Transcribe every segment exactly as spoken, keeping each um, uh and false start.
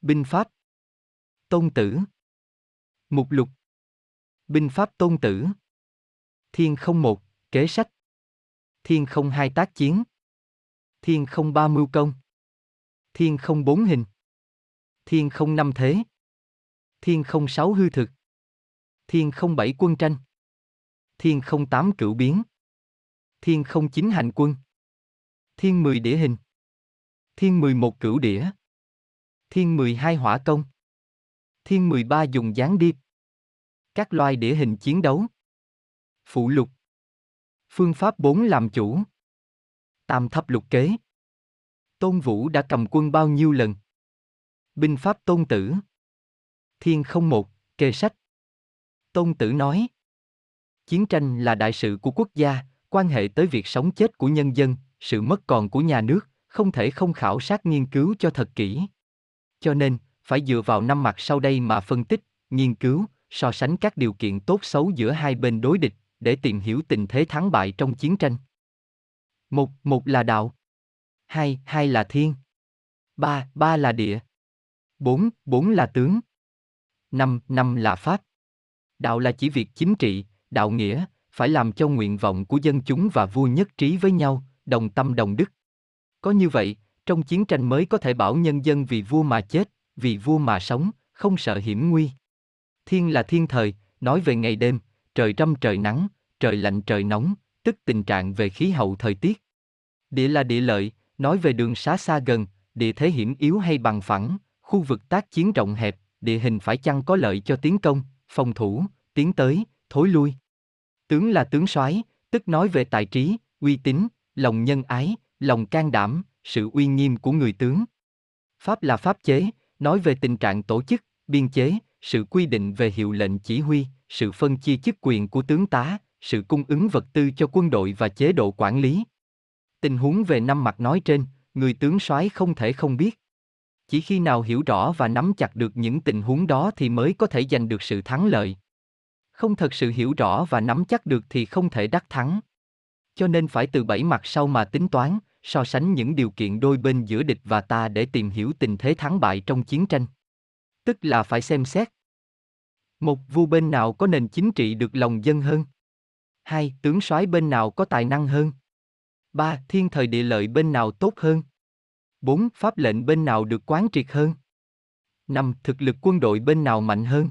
Binh pháp. Tôn Tử. Mục lục. Binh pháp Tôn Tử. Thiên không một, kế sách. Thiên không hai tác chiến. Thiên không ba mưu công. Thiên không bốn hình. Thiên không năm thế. Thiên không sáu hư thực. Thiên không bảy quân tranh. Thiên không tám cửu biến. Thiên không chín hành quân. Thiên mười đĩa hình. Thiên mười một cửu đĩa. Thiên mười hai hỏa công. Thiên mười ba dùng gián điệp. Các loài đĩa hình chiến đấu. Phụ lục. Phương pháp bốn làm chủ. Tam thập lục kế. Tôn Vũ đã cầm quân bao nhiêu lần? Binh pháp Tôn Tử. Thiên không một, kê sách. Tôn Tử nói: chiến tranh là đại sự của quốc gia, quan hệ tới việc sống chết của nhân dân, sự mất còn của nhà nước, không thể không khảo sát nghiên cứu cho thật kỹ. Cho nên, phải dựa vào năm mặt sau đây mà phân tích, nghiên cứu, so sánh các điều kiện tốt xấu giữa hai bên đối địch, để tìm hiểu tình thế thắng bại trong chiến tranh. Một, một là đạo. Hai, hai là thiên. Ba, ba là địa. Bốn, bốn là tướng. Năm, năm là pháp. Đạo là chỉ việc chính trị, đạo nghĩa, phải làm cho nguyện vọng của dân chúng và vua nhất trí với nhau, đồng tâm đồng đức. Có như vậy, trong chiến tranh mới có thể bảo nhân dân vì vua mà chết, vì vua mà sống, không sợ hiểm nguy. Thiên là thiên thời, nói về ngày đêm, trời râm trời nắng, trời lạnh trời nóng, tức tình trạng về khí hậu thời tiết. Địa là địa lợi, nói về đường xá xa gần, địa thế hiểm yếu hay bằng phẳng, khu vực tác chiến rộng hẹp, địa hình phải chăng có lợi cho tiến công, phòng thủ, tiến tới, thối lui. Tướng là tướng soái, tức nói về tài trí, uy tín, lòng nhân ái, lòng can đảm, sự uy nghiêm của người tướng. Pháp là pháp chế, nói về tình trạng tổ chức, biên chế, sự quy định về hiệu lệnh chỉ huy, sự phân chia chức quyền của tướng tá, sự cung ứng vật tư cho quân đội và chế độ quản lý. Tình huống về năm mặt nói trên, người tướng soái không thể không biết. Chỉ khi nào hiểu rõ và nắm chặt được những tình huống đó thì mới có thể giành được sự thắng lợi. Không thật sự hiểu rõ và nắm chắc được thì không thể đắc thắng. Cho nên phải từ bảy mặt sau mà tính toán, so sánh những điều kiện đôi bên giữa địch và ta để tìm hiểu tình thế thắng bại trong chiến tranh. Tức là phải xem xét. Một, vua bên nào có nền chính trị được lòng dân hơn? Hai, tướng soái bên nào có tài năng hơn? Ba, thiên thời địa lợi bên nào tốt hơn? Bốn, pháp lệnh bên nào được quán triệt hơn? Năm, thực lực quân đội bên nào mạnh hơn?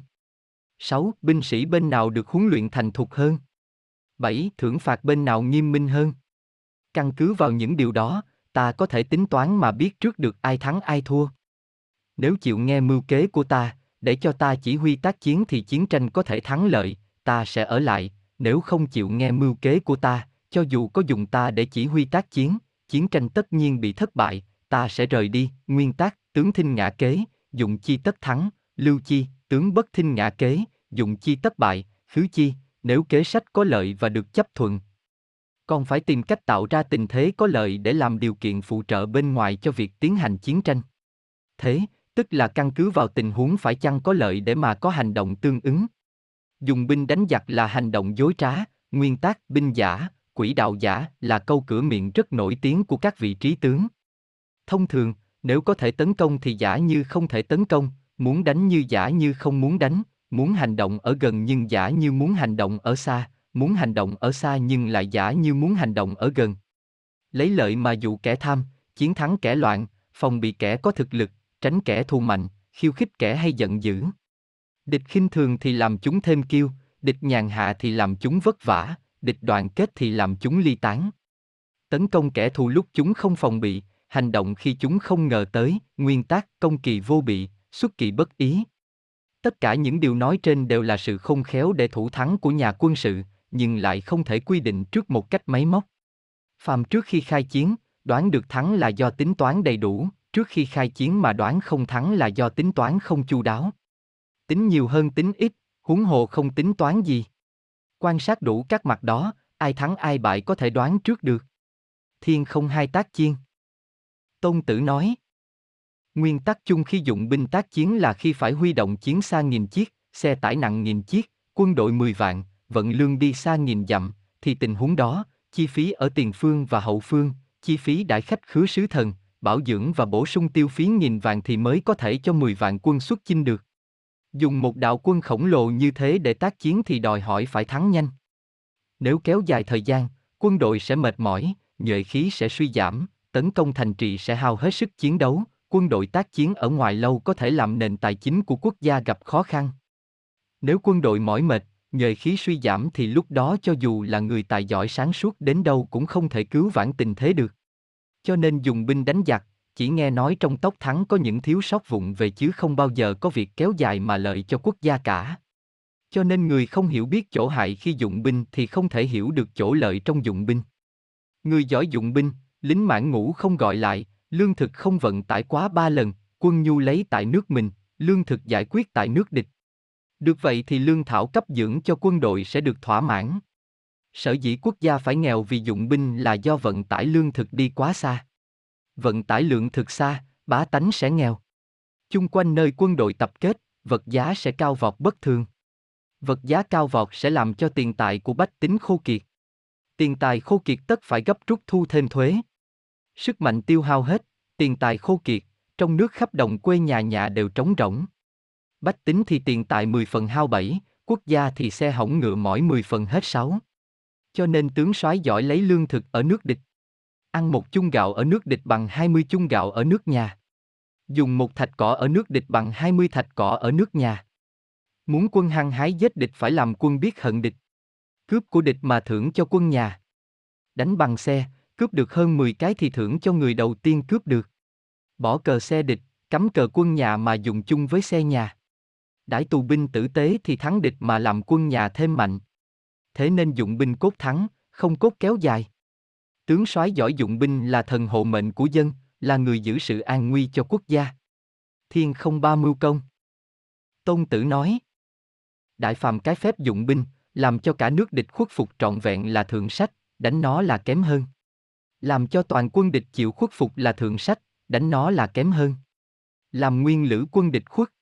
Sáu, binh sĩ bên nào được huấn luyện thành thục hơn? Bảy, thưởng phạt bên nào nghiêm minh hơn? Căn cứ vào những điều đó, ta có thể tính toán mà biết trước được ai thắng ai thua. Nếu chịu nghe mưu kế của ta, để cho ta chỉ huy tác chiến thì chiến tranh có thể thắng lợi, ta sẽ ở lại. Nếu không chịu nghe mưu kế của ta, cho dù có dùng ta để chỉ huy tác chiến, chiến tranh tất nhiên bị thất bại, ta sẽ rời đi. Nguyên tắc, tướng thinh ngã kế, dụng chi tất thắng, lưu chi, tướng bất thinh ngã kế, dụng chi tất bại, khứ chi, nếu kế sách có lợi và được chấp thuận. Còn phải tìm cách tạo ra tình thế có lợi để làm điều kiện phụ trợ bên ngoài cho việc tiến hành chiến tranh. Thế, tức là căn cứ vào tình huống phải chăng có lợi để mà có hành động tương ứng. Dùng binh đánh giặc là hành động dối trá, nguyên tắc binh giả, quỹ đạo giả là câu cửa miệng rất nổi tiếng của các vị trí tướng. Thông thường, nếu có thể tấn công thì giả như không thể tấn công, muốn đánh như giả như không muốn đánh, muốn hành động ở gần nhưng giả như muốn hành động ở xa, muốn hành động ở xa nhưng lại giả như muốn hành động ở gần. Lấy lợi mà dụ kẻ tham, chiến thắng kẻ loạn, phòng bị kẻ có thực lực, tránh kẻ thù mạnh, khiêu khích kẻ hay giận dữ. Địch khinh thường thì làm chúng thêm kiêu, địch nhàn hạ thì làm chúng vất vả, địch đoàn kết thì làm chúng ly tán. Tấn công kẻ thù lúc chúng không phòng bị, hành động khi chúng không ngờ tới, nguyên tắc công kỳ vô bị, xuất kỳ bất ý. Tất cả những điều nói trên đều là sự khôn khéo để thủ thắng của nhà quân sự, nhưng lại không thể quy định trước một cách máy móc. Phàm trước khi khai chiến, đoán được thắng là do tính toán đầy đủ, trước khi khai chiến mà đoán không thắng là do tính toán không chu đáo. Tính nhiều hơn tính ít, huống hồ không tính toán gì. Quan sát đủ các mặt đó, ai thắng ai bại có thể đoán trước được. Thiên không hai tác chiến. Tôn Tử nói: nguyên tắc chung khi dụng binh tác chiến là khi phải huy động chiến xa nghìn chiếc, xe tải nặng nghìn chiếc, quân đội mười vạn, vận lương đi xa nghìn dặm, thì tình huống đó, chi phí ở tiền phương và hậu phương, chi phí đãi khách khứa sứ thần, bảo dưỡng và bổ sung tiêu phí nghìn vạn thì mới có thể cho mười vạn quân xuất chinh được. Dùng một đạo quân khổng lồ như thế để tác chiến thì đòi hỏi phải thắng nhanh. Nếu kéo dài thời gian, quân đội sẽ mệt mỏi, nhuệ khí sẽ suy giảm, tấn công thành trì sẽ hao hết sức chiến đấu, quân đội tác chiến ở ngoài lâu có thể làm nền tài chính của quốc gia gặp khó khăn. Nếu quân đội mỏi mệt, nhuệ khí suy giảm thì lúc đó cho dù là người tài giỏi sáng suốt đến đâu cũng không thể cứu vãn tình thế được. Cho nên dùng binh đánh giặc, chỉ nghe nói trong tốc thắng có những thiếu sót vụng về chứ không bao giờ có việc kéo dài mà lợi cho quốc gia cả. Cho nên người không hiểu biết chỗ hại khi dụng binh thì không thể hiểu được chỗ lợi trong dụng binh. Người giỏi dụng binh, lính mãn ngũ không gọi lại, lương thực không vận tải quá ba lần, quân nhu lấy tại nước mình, lương thực giải quyết tại nước địch. Được vậy thì lương thảo cấp dưỡng cho quân đội sẽ được thỏa mãn. Sở dĩ quốc gia phải nghèo vì dụng binh là do vận tải lương thực đi quá xa. Vận tải lượng thực xa, bá tánh sẽ nghèo. Chung quanh nơi quân đội tập kết, vật giá sẽ cao vọt bất thường. Vật giá cao vọt sẽ làm cho tiền tài của bách tính khô kiệt. Tiền tài khô kiệt tất phải gấp rút thu thêm thuế. Sức mạnh tiêu hao hết, tiền tài khô kiệt, trong nước khắp đồng quê nhà nhà đều trống rỗng. Bách tính thì tiền tài mười phần hao bảy, quốc gia thì xe hỏng ngựa mỏi mười phần hết sáu. Cho nên tướng soái giỏi lấy lương thực ở nước địch. Ăn một chung gạo ở nước địch bằng hai mươi chung gạo ở nước nhà. Dùng một thạch cỏ ở nước địch bằng hai mươi thạch cỏ ở nước nhà. Muốn quân hăng hái giết địch phải làm quân biết hận địch. Cướp của địch mà thưởng cho quân nhà. Đánh bằng xe, cướp được hơn mười cái thì thưởng cho người đầu tiên cướp được. Bỏ cờ xe địch, cắm cờ quân nhà mà dùng chung với xe nhà. Đãi tù binh tử tế thì thắng địch mà làm quân nhà thêm mạnh. Thế nên dụng binh cốt thắng, không cốt kéo dài. Tướng soái giỏi dụng binh là thần hộ mệnh của dân, là người giữ sự an nguy cho quốc gia. Thiên không ba mưu công. Tôn Tử nói. Đại phàm cái phép dụng binh, làm cho cả nước địch khuất phục trọn vẹn là thượng sách, đánh nó là kém hơn. Làm cho toàn quân địch chịu khuất phục là thượng sách, đánh nó là kém hơn. Làm nguyên lữ quân địch khuất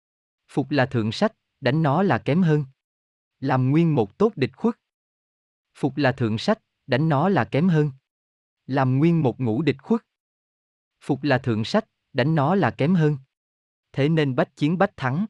phục là thượng sách, đánh nó là kém hơn. Làm nguyên một tốt địch khuất phục là thượng sách, đánh nó là kém hơn. Làm nguyên một ngũ địch khuất phục là thượng sách, đánh nó là kém hơn. Thế nên bách chiến bách thắng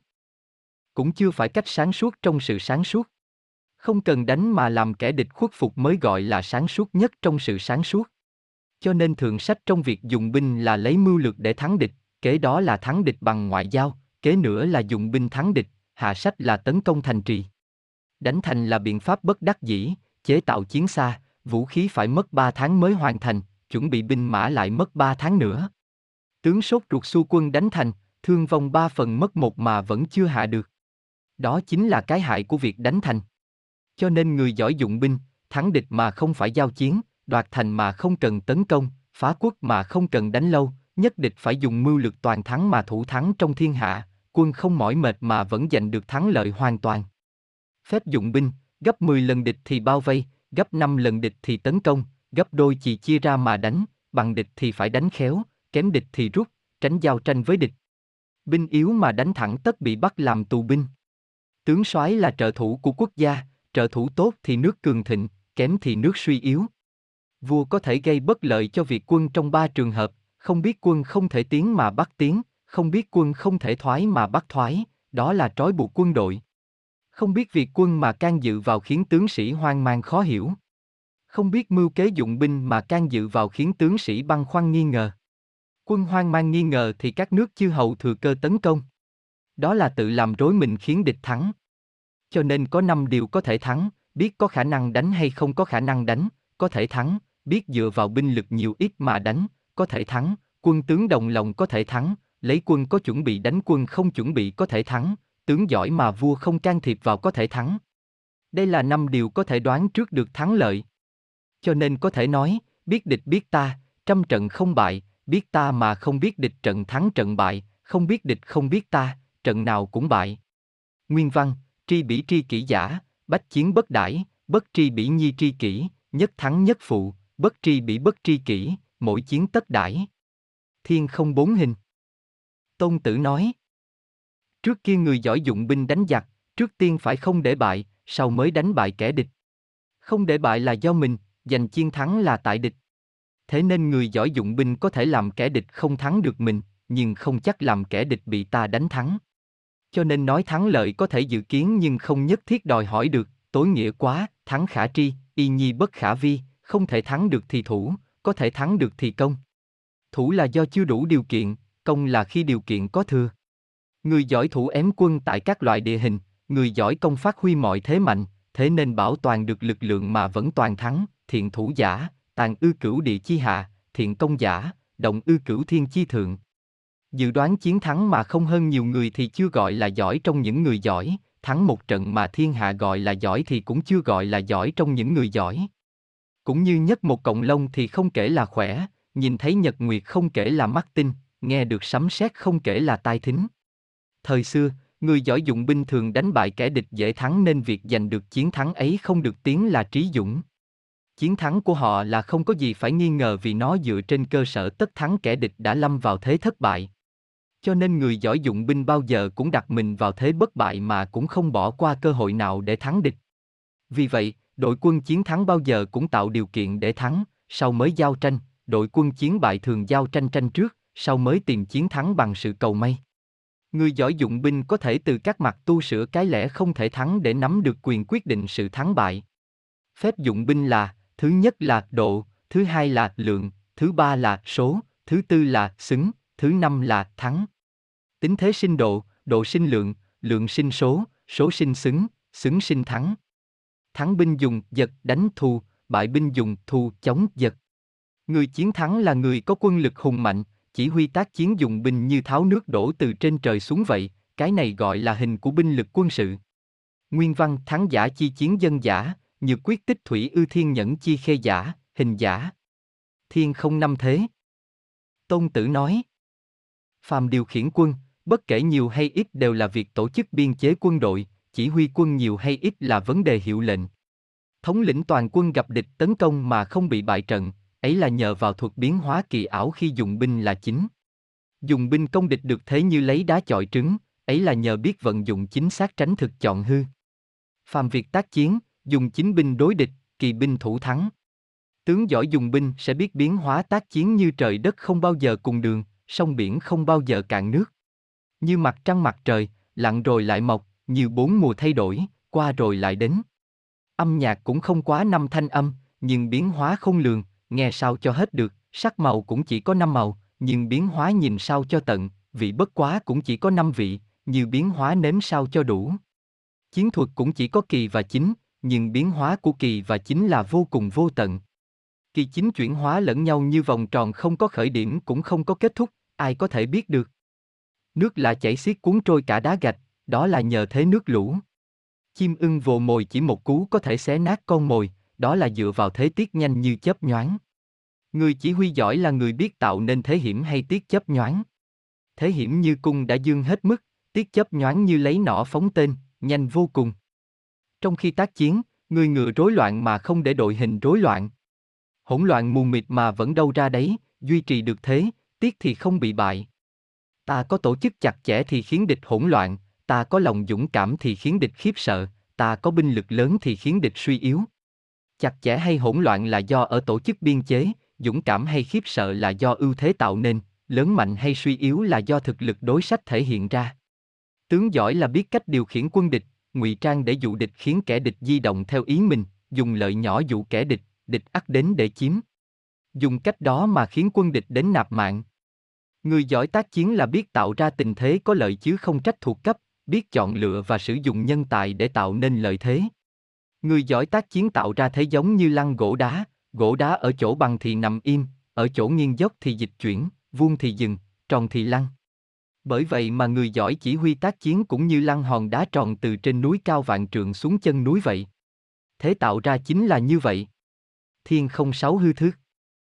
cũng chưa phải cách sáng suốt trong sự sáng suốt. Không cần đánh mà làm kẻ địch khuất phục mới gọi là sáng suốt nhất trong sự sáng suốt. Cho nên thượng sách trong việc dùng binh là lấy mưu lược để thắng địch, kế đó là thắng địch bằng ngoại giao, kế nữa là dùng binh thắng địch, hạ sách là tấn công thành trì. Đánh thành là biện pháp bất đắc dĩ, chế tạo chiến xa, vũ khí phải mất ba tháng mới hoàn thành, chuẩn bị binh mã lại mất ba tháng nữa. Tướng sốt ruột xua quân đánh thành, thương vong ba phần mất một mà vẫn chưa hạ được. Đó chính là cái hại của việc đánh thành. Cho nên người giỏi dụng binh, thắng địch mà không phải giao chiến, đoạt thành mà không cần tấn công, phá quốc mà không cần đánh lâu, nhất địch phải dùng mưu lược toàn thắng mà thủ thắng trong thiên hạ, quân không mỏi mệt mà vẫn giành được thắng lợi hoàn toàn. Phép dụng binh, gấp mười lần địch thì bao vây, gấp năm lần địch thì tấn công, gấp đôi chỉ chia ra mà đánh, bằng địch thì phải đánh khéo, kém địch thì rút, tránh giao tranh với địch. Binh yếu mà đánh thẳng tất bị bắt làm tù binh. Tướng soái là trợ thủ của quốc gia, trợ thủ tốt thì nước cường thịnh, kém thì nước suy yếu. Vua có thể gây bất lợi cho việc quân trong ba trường hợp, không biết quân không thể tiến mà bắt tiến, không biết quân không thể thoái mà bắt thoái, đó là trói buộc quân đội. Không biết việc quân mà can dự vào khiến tướng sĩ hoang mang khó hiểu. Không biết mưu kế dụng binh mà can dự vào khiến tướng sĩ băn khoăn nghi ngờ. Quân hoang mang nghi ngờ thì các nước chư hầu thừa cơ tấn công. Đó là tự làm rối mình khiến địch thắng. Cho nên có năm điều có thể thắng, biết có khả năng đánh hay không có khả năng đánh, có thể thắng, biết dựa vào binh lực nhiều ít mà đánh, có thể thắng, quân tướng đồng lòng có thể thắng, lấy quân có chuẩn bị đánh quân không chuẩn bị có thể thắng, tướng giỏi mà vua không can thiệp vào có thể thắng. Đây là năm điều có thể đoán trước được thắng lợi. Cho nên có thể nói, biết địch biết ta, trăm trận không bại, biết ta mà không biết địch trận thắng trận bại, không biết địch không biết ta, trận nào cũng bại. Nguyên văn, tri bỉ tri kỷ giả, bách chiến bất đãi, bất tri bỉ nhi tri kỷ, nhất thắng nhất phụ, bất tri bỉ bất tri kỷ, mỗi chiến tất đãi. Thiên không bốn hình. Tôn Tử nói. Trước kia người giỏi dụng binh đánh giặc, trước tiên phải không để bại, sau mới đánh bại kẻ địch. Không để bại là do mình, giành chiến thắng là tại địch. Thế nên người giỏi dụng binh có thể làm kẻ địch không thắng được mình, nhưng không chắc làm kẻ địch bị ta đánh thắng. Cho nên nói thắng lợi có thể dự kiến nhưng không nhất thiết đòi hỏi được, tối nghĩa quá, thắng khả tri, y nhi bất khả vi, không thể thắng được thì thủ, có thể thắng được thì công. Thủ là do chưa đủ điều kiện, công là khi điều kiện có thừa. Người giỏi thủ ém quân tại các loại địa hình, người giỏi công phát huy mọi thế mạnh, thế nên bảo toàn được lực lượng mà vẫn toàn thắng, thiện thủ giả, tàn ư cửu địa chi hạ, thiện công giả, động ư cửu thiên chi thượng. Dự đoán chiến thắng mà không hơn nhiều người thì chưa gọi là giỏi trong những người giỏi, thắng một trận mà thiên hạ gọi là giỏi thì cũng chưa gọi là giỏi trong những người giỏi. Cũng như nhấc một cọng lông thì không kể là khỏe, nhìn thấy nhật nguyệt không kể là mắt tinh, nghe được sấm sét không kể là tai thính. Thời xưa, người giỏi dụng binh thường đánh bại kẻ địch dễ thắng nên việc giành được chiến thắng ấy không được tiếng là trí dũng. Chiến thắng của họ là không có gì phải nghi ngờ vì nó dựa trên cơ sở tất thắng kẻ địch đã lâm vào thế thất bại. Cho nên người giỏi dụng binh bao giờ cũng đặt mình vào thế bất bại mà cũng không bỏ qua cơ hội nào để thắng địch. Vì vậy, đội quân chiến thắng bao giờ cũng tạo điều kiện để thắng, sau mới giao tranh, đội quân chiến bại thường giao tranh tranh trước, sau mới tìm chiến thắng bằng sự cầu may. Người giỏi dụng binh có thể từ các mặt tu sửa cái lẽ không thể thắng để nắm được quyền quyết định sự thắng bại. Phép dụng binh là, thứ nhất là độ, thứ hai là lượng, thứ ba là số, thứ tư là xứng, thứ năm là thắng. Tính thế sinh độ, độ sinh lượng, lượng sinh số, số sinh xứng, xứng sinh thắng. Thắng binh dùng giật đánh thù, bại binh dùng thù chống giật. Người chiến thắng là người có quân lực hùng mạnh, chỉ huy tác chiến dùng binh như tháo nước đổ từ trên trời xuống vậy, cái này gọi là hình của binh lực quân sự. Nguyên văn thắng giả chi chiến dân giả, nhược quyết tích thủy ư thiên nhẫn chi khê giả, hình giả. Thiên không năm thế. Tôn Tử nói. Phàm điều khiển quân, bất kể nhiều hay ít đều là việc tổ chức biên chế quân đội, chỉ huy quân nhiều hay ít là vấn đề hiệu lệnh. Thống lĩnh toàn quân gặp địch tấn công mà không bị bại trận, ấy là nhờ vào thuật biến hóa kỳ ảo khi dùng binh là chính. Dùng binh công địch được thế như lấy đá chọi trứng, ấy là nhờ biết vận dụng chính xác tránh thực chọn hư. Phàm việc tác chiến, dùng chính binh đối địch, kỳ binh thủ thắng. Tướng giỏi dùng binh sẽ biết biến hóa tác chiến như trời đất không bao giờ cùng đường, sông biển không bao giờ cạn nước. Như mặt trăng mặt trời, lặn rồi lại mọc, như bốn mùa thay đổi, qua rồi lại đến. Âm nhạc cũng không quá năm thanh âm, nhưng biến hóa không lường, nghe sao cho hết được, sắc màu cũng chỉ có năm màu, nhưng biến hóa nhìn sao cho tận, vị bất quá cũng chỉ có năm vị, như biến hóa nếm sao cho đủ. Chiến thuật cũng chỉ có kỳ và chính, nhưng biến hóa của kỳ và chính là vô cùng vô tận. Kỳ chính chuyển hóa lẫn nhau như vòng tròn không có khởi điểm cũng không có kết thúc, ai có thể biết được. Nước lạ chảy xiết cuốn trôi cả đá gạch, đó là nhờ thế nước lũ. Chim ưng vồ mồi chỉ một cú có thể xé nát con mồi, đó là dựa vào thế tiết nhanh như chớp nhoáng. Người chỉ huy giỏi là người biết tạo nên thế hiểm hay tiết chớp nhoáng. Thế hiểm như cung đã dương hết mức, tiết chớp nhoáng như lấy nỏ phóng tên, nhanh vô cùng. Trong khi tác chiến, người ngựa rối loạn mà không để đội hình rối loạn. Hỗn loạn mù mịt mà vẫn đâu ra đấy, duy trì được thế, tiết thì không bị bại. Ta có tổ chức chặt chẽ thì khiến địch hỗn loạn, ta có lòng dũng cảm thì khiến địch khiếp sợ, ta có binh lực lớn thì khiến địch suy yếu. Chặt chẽ hay hỗn loạn là do ở tổ chức biên chế, dũng cảm hay khiếp sợ là do ưu thế tạo nên, lớn mạnh hay suy yếu là do thực lực đối sách thể hiện ra. Tướng giỏi là biết cách điều khiển quân địch, ngụy trang để dụ địch khiến kẻ địch di động theo ý mình, dùng lợi nhỏ dụ kẻ địch, địch ắt đến để chiếm. Dùng cách đó mà khiến quân địch đến nạp mạng. Người giỏi tác chiến là biết tạo ra tình thế có lợi chứ không trách thuộc cấp, biết chọn lựa và sử dụng nhân tài để tạo nên lợi thế. Người giỏi tác chiến tạo ra thế giống như lăn gỗ đá, gỗ đá ở chỗ bằng thì nằm im, ở chỗ nghiêng dốc thì dịch chuyển, vuông thì dừng, tròn thì lăn. Bởi vậy mà người giỏi chỉ huy tác chiến cũng như lăn hòn đá tròn từ trên núi cao vạn trượng xuống chân núi vậy. Thế tạo ra chính là như vậy. Thiên không sáu hư thước.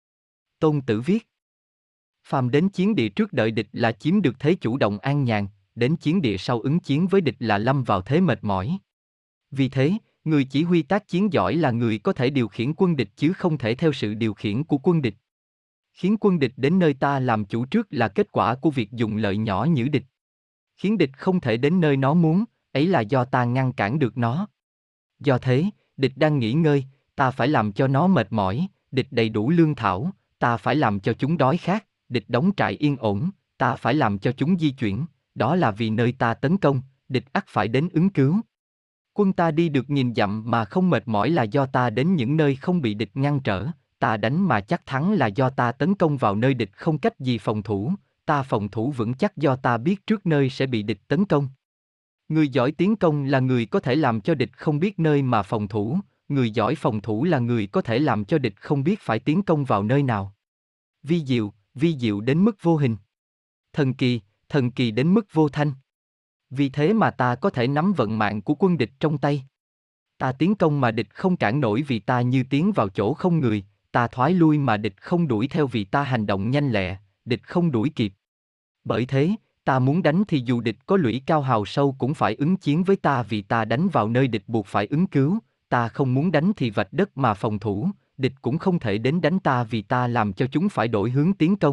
Tôn Tử viết. Phàm đến chiến địa trước đợi địch là chiếm được thế chủ động an nhàn, đến chiến địa sau ứng chiến với địch là lâm vào thế mệt mỏi. Vì thế, người chỉ huy tác chiến giỏi là người có thể điều khiển quân địch chứ không thể theo sự điều khiển của quân địch. Khiến quân địch đến nơi ta làm chủ trước là kết quả của việc dùng lợi nhỏ nhử địch. Khiến địch không thể đến nơi nó muốn, ấy là do ta ngăn cản được nó. Do thế, địch đang nghỉ ngơi, ta phải làm cho nó mệt mỏi, địch đầy đủ lương thảo, ta phải làm cho chúng đói khát, địch đóng trại yên ổn, ta phải làm cho chúng di chuyển, đó là vì nơi ta tấn công, địch ắt phải đến ứng cứu. Quân ta đi được nghìn dặm mà không mệt mỏi là do ta đến những nơi không bị địch ngăn trở, ta đánh mà chắc thắng là do ta tấn công vào nơi địch không cách gì phòng thủ, ta phòng thủ vững chắc do ta biết trước nơi sẽ bị địch tấn công. Người giỏi tiến công là người có thể làm cho địch không biết nơi mà phòng thủ, người giỏi phòng thủ là người có thể làm cho địch không biết phải tiến công vào nơi nào. Vi diệu, vi diệu đến mức vô hình. Thần kỳ, thần kỳ đến mức vô thanh. Vì thế mà ta có thể nắm vận mạng của quân địch trong tay. Ta tiến công mà địch không cản nổi vì ta như tiến vào chỗ không người, ta thoái lui mà địch không đuổi theo vì ta hành động nhanh lẹ, địch không đuổi kịp. Bởi thế, ta muốn đánh thì dù địch có lũy cao hào sâu cũng phải ứng chiến với ta vì ta đánh vào nơi địch buộc phải ứng cứu, ta không muốn đánh thì vạch đất mà phòng thủ, địch cũng không thể đến đánh ta vì ta làm cho chúng phải đổi hướng tiến công.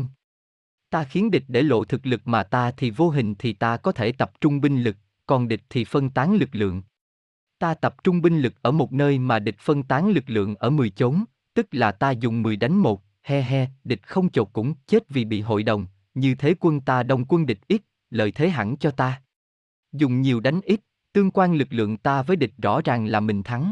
Ta khiến địch để lộ thực lực mà ta thì vô hình thì ta có thể tập trung binh lực, còn địch thì phân tán lực lượng. Ta tập trung binh lực ở một nơi mà địch phân tán lực lượng ở mười chốn, tức là ta dùng mười đánh một, he he, địch không chột cũng chết vì bị hội đồng, như thế quân ta đông quân địch ít, lợi thế hẳn cho ta. Dùng nhiều đánh ít, tương quan lực lượng ta với địch rõ ràng là mình thắng.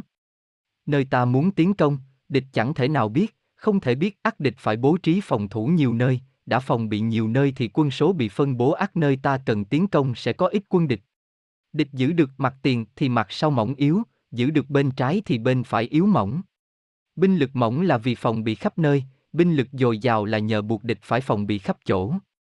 Nơi ta muốn tiến công, địch chẳng thể nào biết, không thể biết ắt địch phải bố trí phòng thủ nhiều nơi, đã phòng bị nhiều nơi thì quân số bị phân bố ắt nơi ta cần tiến công sẽ có ít quân địch. Địch giữ được mặt tiền thì mặt sau mỏng yếu, giữ được bên trái thì bên phải yếu mỏng. Binh lực mỏng là vì phòng bị khắp nơi, binh lực dồi dào là nhờ buộc địch phải phòng bị khắp chỗ.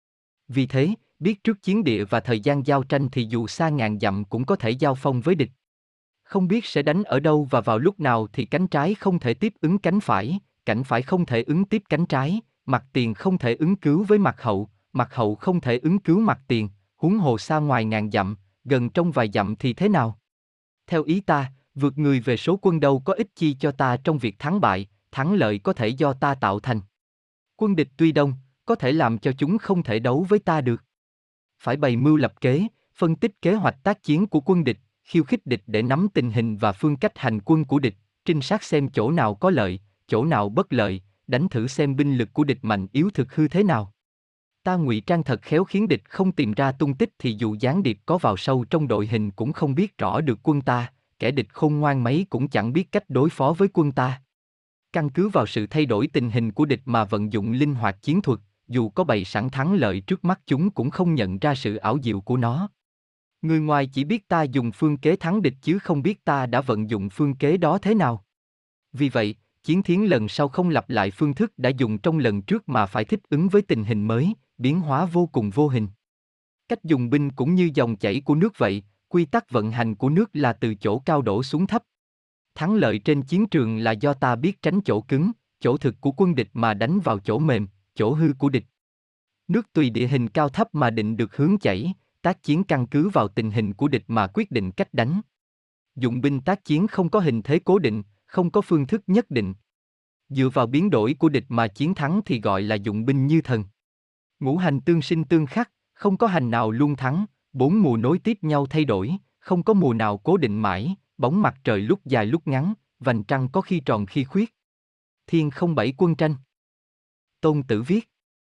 Vì thế, biết trước chiến địa và thời gian giao tranh thì dù xa ngàn dặm cũng có thể giao phong với địch. Không biết sẽ đánh ở đâu và vào lúc nào thì cánh trái không thể tiếp ứng cánh phải, cánh phải không thể ứng tiếp cánh trái, mặt tiền không thể ứng cứu với mặt hậu, mặt hậu không thể ứng cứu mặt tiền, huống hồ xa ngoài ngàn dặm, gần trong vài dặm thì thế nào? Theo ý ta, vượt người về số quân đâu có ích chi cho ta trong việc thắng bại, thắng lợi có thể do ta tạo thành. Quân địch tuy đông, có thể làm cho chúng không thể đấu với ta được. Phải bày mưu lập kế, phân tích kế hoạch tác chiến của quân địch, khiêu khích địch để nắm tình hình và phương cách hành quân của địch, trinh sát xem chỗ nào có lợi, chỗ nào bất lợi, đánh thử xem binh lực của địch mạnh yếu thực hư thế nào. Ta ngụy trang thật khéo khiến địch không tìm ra tung tích thì dù gián điệp có vào sâu trong đội hình cũng không biết rõ được quân ta, kẻ địch khôn ngoan mấy cũng chẳng biết cách đối phó với quân ta. Căn cứ vào sự thay đổi tình hình của địch mà vận dụng linh hoạt chiến thuật, dù có bày sẵn thắng lợi trước mắt chúng cũng không nhận ra sự ảo diệu của nó. Người ngoài chỉ biết ta dùng phương kế thắng địch chứ không biết ta đã vận dụng phương kế đó thế nào. Vì vậy, chiến thiến lần sau không lặp lại phương thức đã dùng trong lần trước mà phải thích ứng với tình hình mới, biến hóa vô cùng vô hình. Cách dùng binh cũng như dòng chảy của nước vậy, quy tắc vận hành của nước là từ chỗ cao đổ xuống thấp. Thắng lợi trên chiến trường là do ta biết tránh chỗ cứng, chỗ thực của quân địch mà đánh vào chỗ mềm, chỗ hư của địch. Nước tùy địa hình cao thấp mà định được hướng chảy, tác chiến căn cứ vào tình hình của địch mà quyết định cách đánh. Dụng binh tác chiến không có hình thế cố định, không có phương thức nhất định. Dựa vào biến đổi của địch mà chiến thắng thì gọi là dụng binh như thần. Ngũ hành tương sinh tương khắc, không có hành nào luôn thắng, bốn mùa nối tiếp nhau thay đổi, không có mùa nào cố định mãi, bóng mặt trời lúc dài lúc ngắn, vành trăng có khi tròn khi khuyết. Thiên không bảy quân tranh. Tôn Tử viết.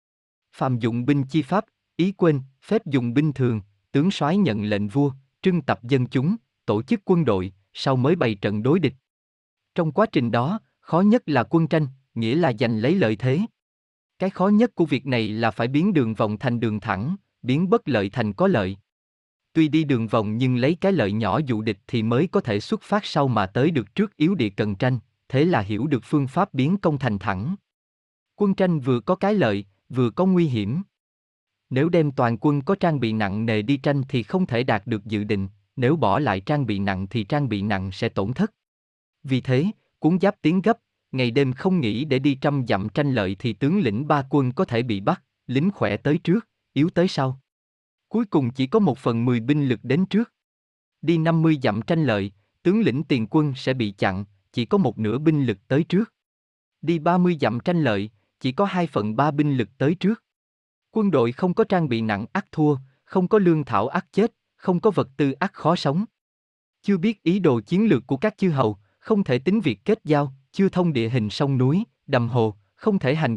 Phàm dụng binh chi pháp, ý quên, phép dùng binh thường, tướng soái nhận lệnh vua, trưng tập dân chúng, tổ chức quân đội, sau mới bày trận đối địch. Trong quá trình đó, khó nhất là quân tranh, nghĩa là giành lấy lợi thế. Cái khó nhất của việc này là phải biến đường vòng thành đường thẳng, biến bất lợi thành có lợi. Tuy đi đường vòng nhưng lấy cái lợi nhỏ dụ địch thì mới có thể xuất phát sau mà tới được trước yếu địa cần tranh, thế là hiểu được phương pháp biến công thành thẳng. Quân tranh vừa có cái lợi, vừa có nguy hiểm. Nếu đem toàn quân có trang bị nặng nề đi tranh thì không thể đạt được dự định, nếu bỏ lại trang bị nặng thì trang bị nặng sẽ tổn thất. Vì thế, cuốn giáp tiến gấp, ngày đêm không nghỉ để đi trăm dặm tranh lợi thì tướng lĩnh ba quân có thể bị bắt, lính khỏe tới trước, yếu tới sau. Cuối cùng chỉ có một phần mười binh lực đến trước. Đi năm mươi dặm tranh lợi, tướng lĩnh tiền quân sẽ bị chặn, chỉ có một nửa binh lực tới trước. Đi ba mươi dặm tranh lợi, chỉ có hai phần ba binh lực tới trước. Quân đội không có trang bị nặng ắt thua, không có lương thảo ắt chết, không có vật tư ắt khó sống. Chưa biết ý đồ chiến lược của các chư hầu, không thể tính việc kết giao, chưa thông địa hình sông núi, đầm hồ, không thể hành quân,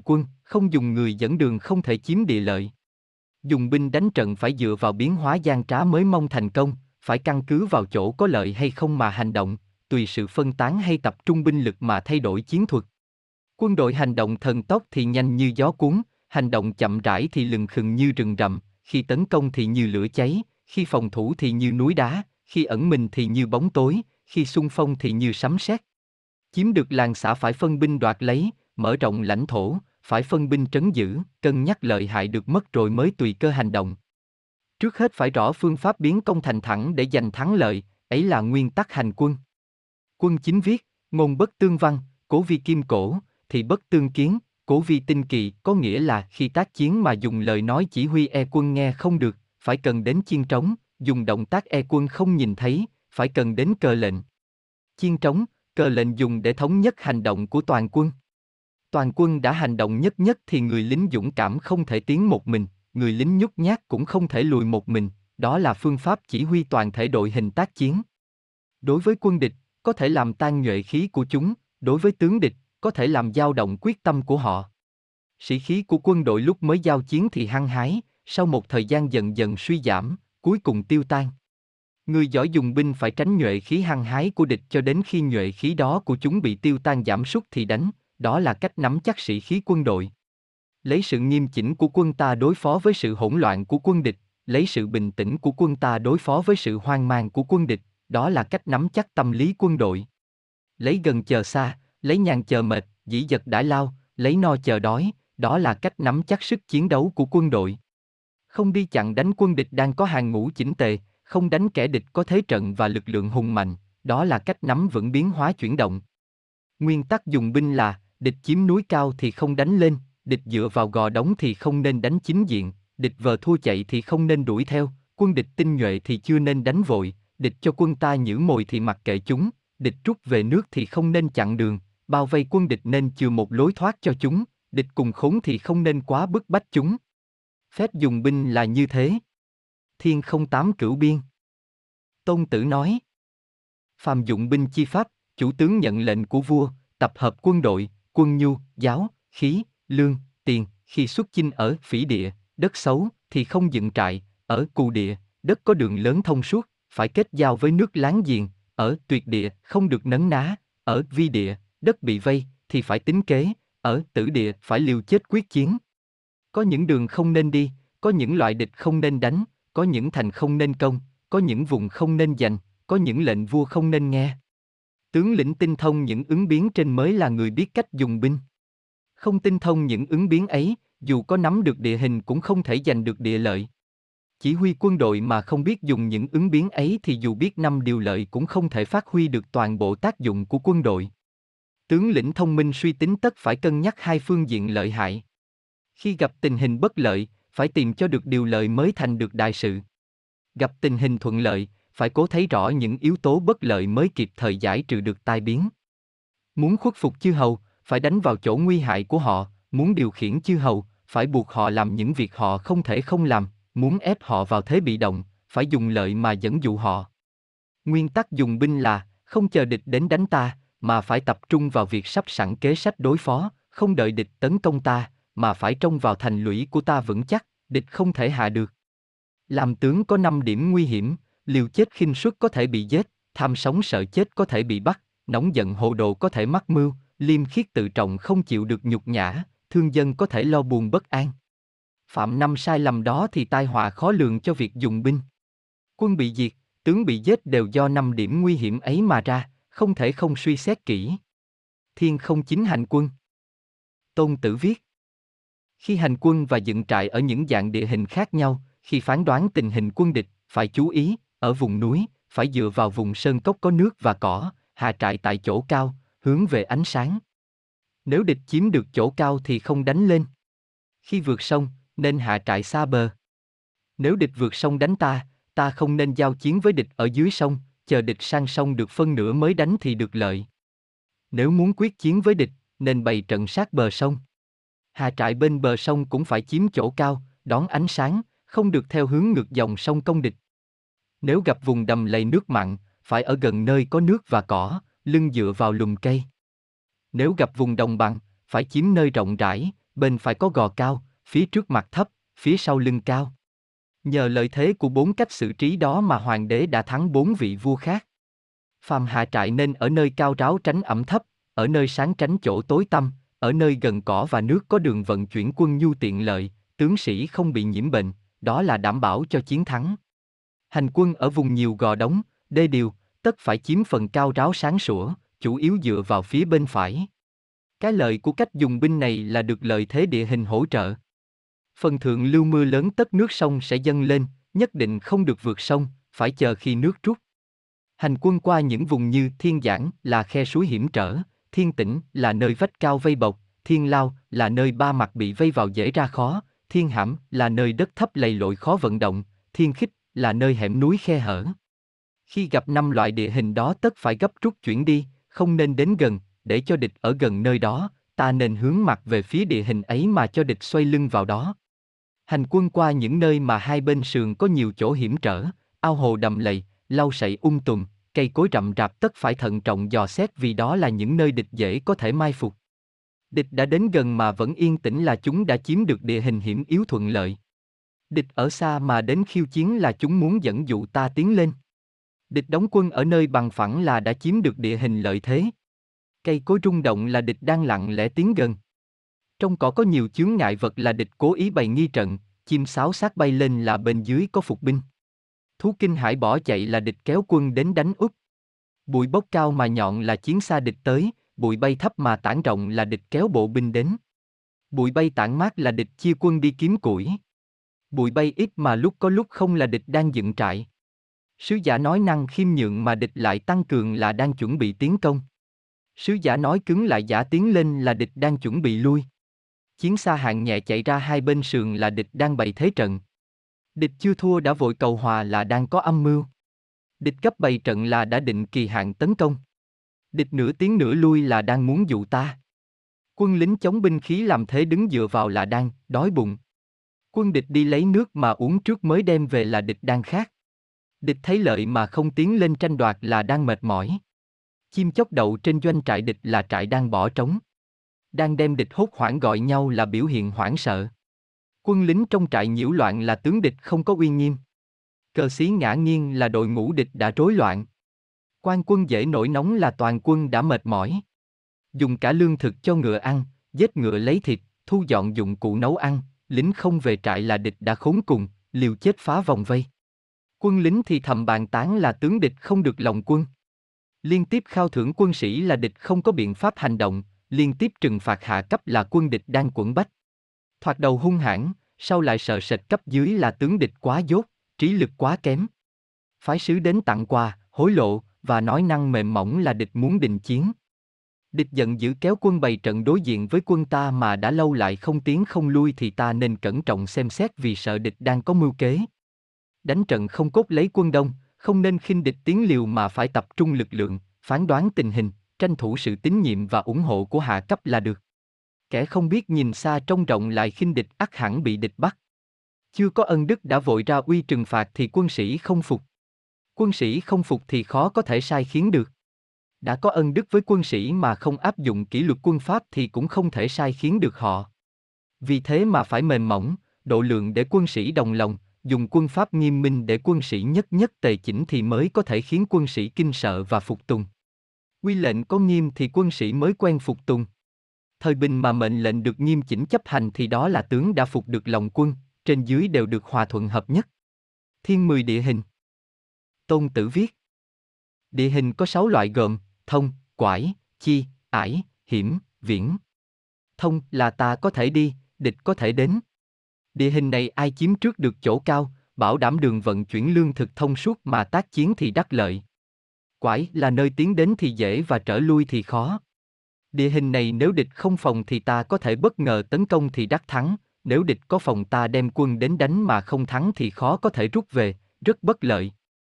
không dùng người dẫn đường không thể chiếm địa lợi. Dùng binh đánh trận phải dựa vào biến hóa gian trá mới mong thành công, phải căn cứ vào chỗ có lợi hay không mà hành động, tùy sự phân tán hay tập trung binh lực mà thay đổi chiến thuật. Quân đội hành động thần tốc thì nhanh như gió cuốn, hành động chậm rãi thì lừng khừng như rừng rậm, khi tấn công thì như lửa cháy, khi phòng thủ thì như núi đá, khi ẩn mình thì như bóng tối, khi xung phong thì như sấm sét. Chiếm được làng xã phải phân binh đoạt lấy, mở rộng lãnh thổ, phải phân binh trấn giữ, cân nhắc lợi hại được mất rồi mới tùy cơ hành động. Trước hết phải rõ phương pháp biến công thành thẳng để giành thắng lợi, ấy là nguyên tắc hành quân. Quân chính viết, ngôn bất tương văn, cố vi kim cổ, thì bất tương kiến, cố vi tinh kỳ, có nghĩa là khi tác chiến mà dùng lời nói chỉ huy e quân nghe không được, phải cần đến chiên trống, dùng động tác e quân không nhìn thấy, phải cần đến cờ lệnh. Chiên trống, cờ lệnh dùng để thống nhất hành động của toàn quân. Toàn quân đã hành động nhất nhất thì người lính dũng cảm không thể tiến một mình, người lính nhút nhát cũng không thể lùi một mình, đó là phương pháp chỉ huy toàn thể đội hình tác chiến. Đối với quân địch, có thể làm tan nhuệ khí của chúng, đối với tướng địch, có thể làm dao động quyết tâm của họ. Sĩ khí của quân đội lúc mới giao chiến thì hăng hái, sau một thời gian dần dần suy giảm, cuối cùng tiêu tan. Người giỏi dùng binh phải tránh nhuệ khí hăng hái của địch cho đến khi nhuệ khí đó của chúng bị tiêu tan giảm sút thì đánh, đó là cách nắm chắc sĩ khí quân đội. Lấy sự nghiêm chỉnh của quân ta đối phó với sự hỗn loạn của quân địch, lấy sự bình tĩnh của quân ta đối phó với sự hoang mang của quân địch, đó là cách nắm chắc tâm lý quân đội. Lấy gần chờ xa, lấy nhàn chờ mệt, dĩ dật đãi lao, lấy no chờ đói, đó là cách nắm chắc sức chiến đấu của quân đội. Không đi chặn đánh quân địch đang có hàng ngũ chỉnh tề, không đánh kẻ địch có thế trận và lực lượng hùng mạnh, đó là cách nắm vững biến hóa chuyển động. Nguyên tắc dùng binh là, địch chiếm núi cao thì không đánh lên, địch dựa vào gò đống thì không nên đánh chính diện, địch vờ thua chạy thì không nên đuổi theo, quân địch tinh nhuệ thì chưa nên đánh vội, địch cho quân ta nhử mồi thì mặc kệ chúng, địch rút về nước thì không nên chặn đường, bao vây quân địch nên chừa một lối thoát cho chúng, địch cùng khốn thì không nên quá bức bách chúng. Phép dùng binh là như thế. Thiên không tám cửu biên. Tôn Tử nói. Phàm dụng binh chi pháp, chủ tướng nhận lệnh của vua, tập hợp quân đội, quân nhu, giáo, khí, lương, tiền, khi xuất chinh ở phỉ địa, đất xấu, thì không dựng trại, ở cù địa, đất có đường lớn thông suốt, phải kết giao với nước láng giềng, ở tuyệt địa, không được nấn ná, ở vi địa, đất bị vây, thì phải tính kế, ở tử địa, phải liều chết quyết chiến. Có những đường không nên đi, có những loại địch không nên đánh, có những thành không nên công, có những vùng không nên giành, có những lệnh vua không nên nghe. Tướng lĩnh tinh thông những ứng biến trên mới là người biết cách dùng binh. Không tinh thông những ứng biến ấy, dù có nắm được địa hình cũng không thể giành được địa lợi. Chỉ huy quân đội mà không biết dùng những ứng biến ấy thì dù biết năm điều lợi cũng không thể phát huy được toàn bộ tác dụng của quân đội. Tướng lĩnh thông minh suy tính tất phải cân nhắc hai phương diện lợi hại. Khi gặp tình hình bất lợi, phải tìm cho được điều lợi mới thành được đại sự. Gặp tình hình thuận lợi, phải cố thấy rõ những yếu tố bất lợi mới kịp thời giải trừ được tai biến. Muốn khuất phục chư hầu, phải đánh vào chỗ nguy hại của họ, muốn điều khiển chư hầu, phải buộc họ làm những việc họ không thể không làm, muốn ép họ vào thế bị động, phải dùng lợi mà dẫn dụ họ. Nguyên tắc dùng binh là, không chờ địch đến đánh ta, mà phải tập trung vào việc sắp sẵn kế sách đối phó, không đợi địch tấn công ta, mà phải trông vào thành lũy của ta vững chắc, địch không thể hạ được. Làm tướng có năm điểm nguy hiểm, liều chết khinh suất có thể bị giết, tham sống sợ chết có thể bị bắt, nóng giận hồ đồ có thể mắc mưu, liêm khiết tự trọng không chịu được nhục nhã, thương dân có thể lo buồn bất an. Phạm năm sai lầm đó thì tai họa khó lường cho việc dùng binh. Quân bị diệt, tướng bị giết đều do năm điểm nguy hiểm ấy mà ra, không thể không suy xét kỹ. Thiên không chín hành quân. Tôn Tử viết. Khi hành quân và dựng trại ở những dạng địa hình khác nhau, khi phán đoán tình hình quân địch, phải chú ý, ở vùng núi, phải dựa vào vùng sơn cốc có nước và cỏ, hạ trại tại chỗ cao, hướng về ánh sáng. Nếu địch chiếm được chỗ cao thì không đánh lên. Khi vượt sông, nên hạ trại xa bờ. Nếu địch vượt sông đánh ta, ta không nên giao chiến với địch ở dưới sông, chờ địch sang sông được phân nửa mới đánh thì được lợi. Nếu muốn quyết chiến với địch, nên bày trận sát bờ sông. Hạ trại bên bờ sông cũng phải chiếm chỗ cao, đón ánh sáng, không được theo hướng ngược dòng sông công địch. Nếu gặp vùng đầm lầy nước mặn, phải ở gần nơi có nước và cỏ, lưng dựa vào lùm cây. Nếu gặp vùng đồng bằng, phải chiếm nơi rộng rãi, bên phải có gò cao, phía trước mặt thấp, phía sau lưng cao. Nhờ lợi thế của bốn cách xử trí đó mà hoàng đế đã thắng bốn vị vua khác. Phàm hạ trại nên ở nơi cao ráo tránh ẩm thấp, ở nơi sáng tránh chỗ tối tăm, ở nơi gần cỏ và nước có đường vận chuyển quân nhu tiện lợi, tướng sĩ không bị nhiễm bệnh, đó là đảm bảo cho chiến thắng. Hành quân ở vùng nhiều gò đống, đê điều, tất phải chiếm phần cao ráo sáng sủa, chủ yếu dựa vào phía bên phải. Cái lợi của cách dùng binh này là được lợi thế địa hình hỗ trợ. Phần thượng lưu mưa lớn tất nước sông sẽ dâng lên, nhất định không được vượt sông, phải chờ khi nước rút. Hành quân qua những vùng như Thiên Giảng là khe suối hiểm trở, Thiên Tĩnh là nơi vách cao vây bọc, Thiên Lao là nơi ba mặt bị vây vào dễ ra khó, Thiên Hãm là nơi đất thấp lầy lội khó vận động, Thiên Khích là nơi hẻm núi khe hở. Khi gặp năm loại địa hình đó tất phải gấp rút chuyển đi, không nên đến gần, để cho địch ở gần nơi đó, ta nên hướng mặt về phía địa hình ấy mà cho địch xoay lưng vào đó. Hành quân qua những nơi mà hai bên sườn có nhiều chỗ hiểm trở, ao hồ đầm lầy, lau sậy um tùm, cây cối rậm rạp tất phải thận trọng dò xét vì đó là những nơi địch dễ có thể mai phục. Địch đã đến gần mà vẫn yên tĩnh là chúng đã chiếm được địa hình hiểm yếu thuận lợi. Địch ở xa mà đến khiêu chiến là chúng muốn dẫn dụ ta tiến lên. Địch đóng quân ở nơi bằng phẳng là đã chiếm được địa hình lợi thế. Cây cối rung động là địch đang lặng lẽ tiến gần. Trong cỏ có nhiều chướng ngại vật là địch cố ý bày nghi trận, chim sáo xác bay lên là bên dưới có phục binh. Thú kinh hãi bỏ chạy là địch kéo quân đến đánh úp. Bụi bốc cao mà nhọn là chiến xa địch tới, bụi bay thấp mà tản rộng là địch kéo bộ binh đến. Bụi bay tản mát là địch chia quân đi kiếm củi. Bụi bay ít mà lúc có lúc không là địch đang dựng trại. Sứ giả nói năng khiêm nhượng mà địch lại tăng cường là đang chuẩn bị tiến công. Sứ giả nói cứng lại giả tiến lên là địch đang chuẩn bị lui. Chiến xa hạng nhẹ chạy ra hai bên sườn là địch đang bày thế trận. Địch chưa thua đã vội cầu hòa là đang có âm mưu. Địch gấp bày trận là đã định kỳ hạn tấn công. Địch nửa tiến nửa lui là đang muốn dụ ta. Quân lính chống binh khí làm thế đứng dựa vào là đang đói bụng. Quân địch đi lấy nước mà uống trước mới đem về là địch đang khát. Địch thấy lợi mà không tiến lên tranh đoạt là đang mệt mỏi. Chim chóc đậu trên doanh trại địch là trại đang bỏ trống. Đang đem địch hốt hoảng gọi nhau là biểu hiện hoảng sợ. Quân lính trong trại nhiễu loạn là tướng địch không có uy nghiêm. Cờ xí ngã nghiêng là đội ngũ địch đã rối loạn. Quan quân dễ nổi nóng là toàn quân đã mệt mỏi. Dùng cả lương thực cho ngựa ăn, giết ngựa lấy thịt, thu dọn dụng cụ nấu ăn, lính không về trại là địch đã khốn cùng, liều chết phá vòng vây. Quân lính thì thầm bàn tán là tướng địch không được lòng quân. Liên tiếp khao thưởng quân sĩ là địch không có biện pháp hành động, liên tiếp trừng phạt hạ cấp là quân địch đang quẫn bách. Thoạt đầu hung hãn, sau lại sợ sệt cấp dưới là tướng địch quá dốt, trí lực quá kém. Phái sứ đến tặng quà, hối lộ, và nói năng mềm mỏng là địch muốn đình chiến. Địch giận dữ kéo quân bày trận đối diện với quân ta mà đã lâu lại không tiến không lui thì ta nên cẩn trọng xem xét vì sợ địch đang có mưu kế. Đánh trận không cốt lấy quân đông, không nên khinh địch tiến liều mà phải tập trung lực lượng, phán đoán tình hình, tranh thủ sự tín nhiệm và ủng hộ của hạ cấp là được. Kẻ không biết nhìn xa trông rộng lại khinh địch ắt hẳn bị địch bắt. Chưa có ân đức đã vội ra uy trừng phạt thì quân sĩ không phục. Quân sĩ không phục thì khó có thể sai khiến được. Đã có ân đức với quân sĩ mà không áp dụng kỷ luật quân pháp thì cũng không thể sai khiến được họ. Vì thế mà phải mềm mỏng, độ lượng để quân sĩ đồng lòng, dùng quân pháp nghiêm minh để quân sĩ nhất nhất tề chỉnh thì mới có thể khiến quân sĩ kinh sợ và phục tùng. Quy lệnh có nghiêm thì quân sĩ mới quen phục tùng. Thời bình mà mệnh lệnh được nghiêm chỉnh chấp hành thì đó là tướng đã phục được lòng quân, trên dưới đều được hòa thuận hợp nhất. Thiên mười địa hình. Tôn Tử viết. Địa hình có sáu loại gồm, thông, quải, chi, ải, hiểm, viễn. Thông là ta có thể đi, địch có thể đến. Địa hình này ai chiếm trước được chỗ cao, bảo đảm đường vận chuyển lương thực thông suốt mà tác chiến thì đắc lợi. Quải là nơi tiến đến thì dễ và trở lui thì khó. Địa hình này nếu địch không phòng thì ta có thể bất ngờ tấn công thì đắc thắng, nếu địch có phòng ta đem quân đến đánh mà không thắng thì khó có thể rút về, rất bất lợi.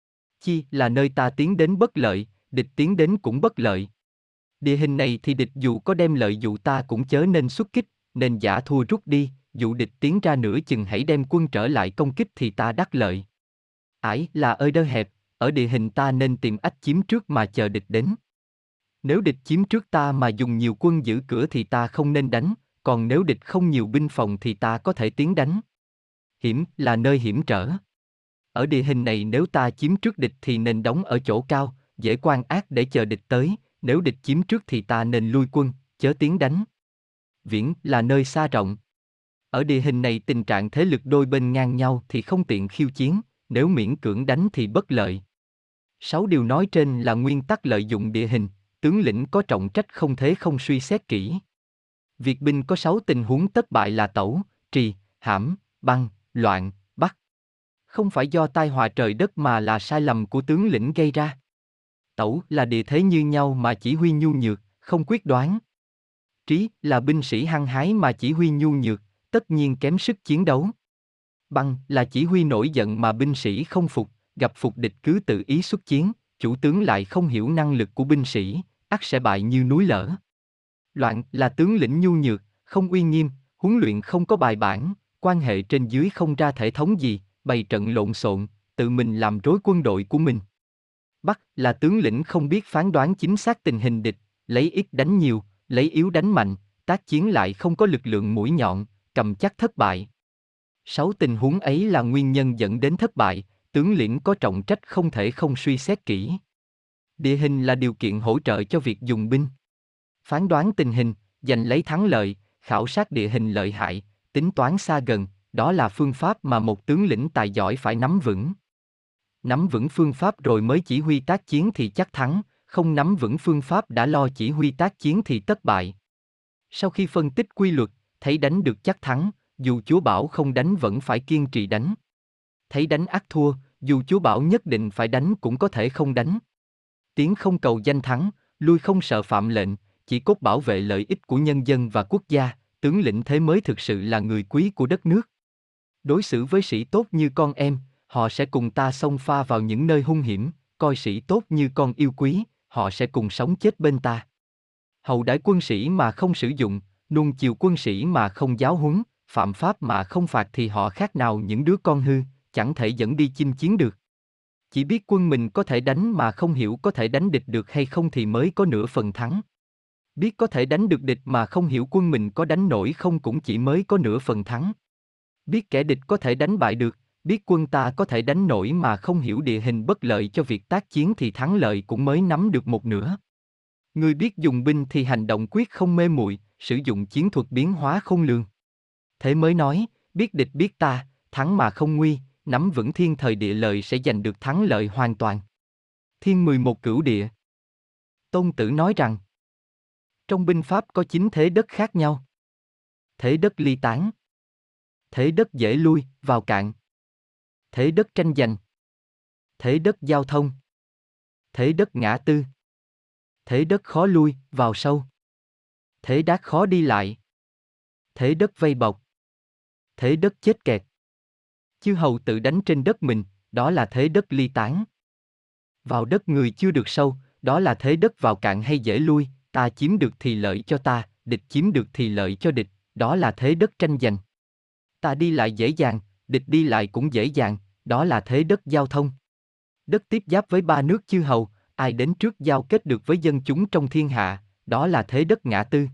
Chi là nơi ta tiến đến bất lợi, địch tiến đến cũng bất lợi. Địa hình này thì địch dù có đem lợi dụ ta cũng chớ nên xuất kích, nên giả thua rút đi, dụ địch tiến ra nửa chừng hãy đem quân trở lại công kích thì ta đắc lợi. Ải là ơi đơ hẹp, ở địa hình ta nên tìm ách chiếm trước mà chờ địch đến. Nếu địch chiếm trước ta mà dùng nhiều quân giữ cửa thì ta không nên đánh, còn nếu địch không nhiều binh phòng thì ta có thể tiến đánh. Hiểm là nơi hiểm trở. Ở địa hình này nếu ta chiếm trước địch thì nên đóng ở chỗ cao, dễ quan ác để chờ địch tới, nếu địch chiếm trước thì ta nên lui quân, chớ tiến đánh. Viễn là nơi xa rộng. Ở địa hình này tình trạng thế lực đôi bên ngang nhau thì không tiện khiêu chiến, nếu miễn cưỡng đánh thì bất lợi. Sáu điều nói trên là nguyên tắc lợi dụng địa hình, tướng lĩnh có trọng trách không thể không suy xét kỹ. Việt binh có sáu tình huống tất bại là tẩu, trì, hãm, băng, loạn, bắt. Không phải do tai họa trời đất mà là sai lầm của tướng lĩnh gây ra. Tẩu là địa thế như nhau mà chỉ huy nhu nhược, không quyết đoán. Trí là binh sĩ hăng hái mà chỉ huy nhu nhược, tất nhiên kém sức chiến đấu. Băng là chỉ huy nổi giận mà binh sĩ không phục, gặp phục địch cứ tự ý xuất chiến, chủ tướng lại không hiểu năng lực của binh sĩ, ắt sẽ bại như núi lở. Loạn là tướng lĩnh nhu nhược, không uy nghiêm, huấn luyện không có bài bản, quan hệ trên dưới không ra thể thống gì, bày trận lộn xộn, tự mình làm rối quân đội của mình. Bắt là tướng lĩnh không biết phán đoán chính xác tình hình địch, lấy ít đánh nhiều, lấy yếu đánh mạnh, tác chiến lại không có lực lượng mũi nhọn, cầm chắc thất bại. Sáu tình huống ấy là nguyên nhân dẫn đến thất bại, tướng lĩnh có trọng trách không thể không suy xét kỹ. Địa hình là điều kiện hỗ trợ cho việc dùng binh. Phán đoán tình hình, giành lấy thắng lợi, khảo sát địa hình lợi hại, tính toán xa gần, đó là phương pháp mà một tướng lĩnh tài giỏi phải nắm vững. Nắm vững phương pháp rồi mới chỉ huy tác chiến thì chắc thắng, không nắm vững phương pháp đã lo chỉ huy tác chiến thì tất bại. Sau khi phân tích quy luật, thấy đánh được chắc thắng, dù chúa bảo không đánh vẫn phải kiên trì đánh. Thấy đánh ắt thua, dù chúa bảo nhất định phải đánh cũng có thể không đánh. Tiến không cầu danh thắng, lui không sợ phạm lệnh, chỉ cốt bảo vệ lợi ích của nhân dân và quốc gia, tướng lĩnh thế mới thực sự là người quý của đất nước. Đối xử với sĩ tốt như con em, họ sẽ cùng ta xông pha vào những nơi hung hiểm, coi sĩ tốt như con yêu quý, họ sẽ cùng sống chết bên ta. Hậu đãi quân sĩ mà không sử dụng, nuông chiều quân sĩ mà không giáo huấn, phạm pháp mà không phạt thì họ khác nào những đứa con hư, chẳng thể dẫn đi chinh chiến được. Chỉ biết quân mình có thể đánh mà không hiểu có thể đánh địch được hay không thì mới có nửa phần thắng. Biết có thể đánh được địch mà không hiểu quân mình có đánh nổi không cũng chỉ mới có nửa phần thắng. Biết kẻ địch có thể đánh bại được, biết quân ta có thể đánh nổi mà không hiểu địa hình bất lợi cho việc tác chiến thì thắng lợi cũng mới nắm được một nửa. Người biết dùng binh thì hành động quyết không mê muội, sử dụng chiến thuật biến hóa khôn lường. Thế mới nói, biết địch biết ta, thắng mà không nguy, nắm vững thiên thời địa lợi sẽ giành được thắng lợi hoàn toàn. Thiên mười một cửu địa. Tôn Tử nói rằng, trong binh pháp có chín thế đất khác nhau. Thế đất ly tán. Thế đất dễ lui, vào cạn. Thế đất tranh giành. Thế đất giao thông. Thế đất ngã tư. Thế đất khó lui, vào sâu. Thế đát khó đi lại. Thế đất vây bọc. Thế đất chết kẹt. Chư hầu tự đánh trên đất mình, đó là thế đất ly tán. Vào đất người chưa được sâu, đó là thế đất vào cạn hay dễ lui, ta chiếm được thì lợi cho ta, địch chiếm được thì lợi cho địch, đó là thế đất tranh giành. Ta đi lại dễ dàng, địch đi lại cũng dễ dàng, đó là thế đất giao thông. Đất tiếp giáp với ba nước chư hầu, ai đến trước giao kết được với dân chúng trong thiên hạ, đó là thế đất ngã tư.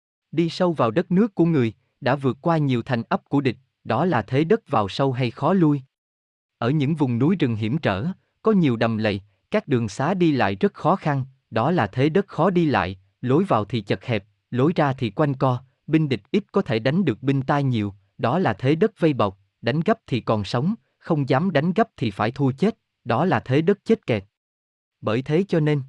Đi sâu vào đất nước của người, đã vượt qua nhiều thành ấp của địch, đó là thế đất vào sâu hay khó lui. Ở những vùng núi rừng hiểm trở, có nhiều đầm lầy, các đường xá đi lại rất khó khăn, đó là thế đất khó đi lại, lối vào thì chật hẹp, lối ra thì quanh co, binh địch ít có thể đánh được binh ta nhiều, đó là thế đất vây bọc, đánh gấp thì còn sống, không dám đánh gấp thì phải thua chết, đó là thế đất chết kẹt. Bởi thế cho nên,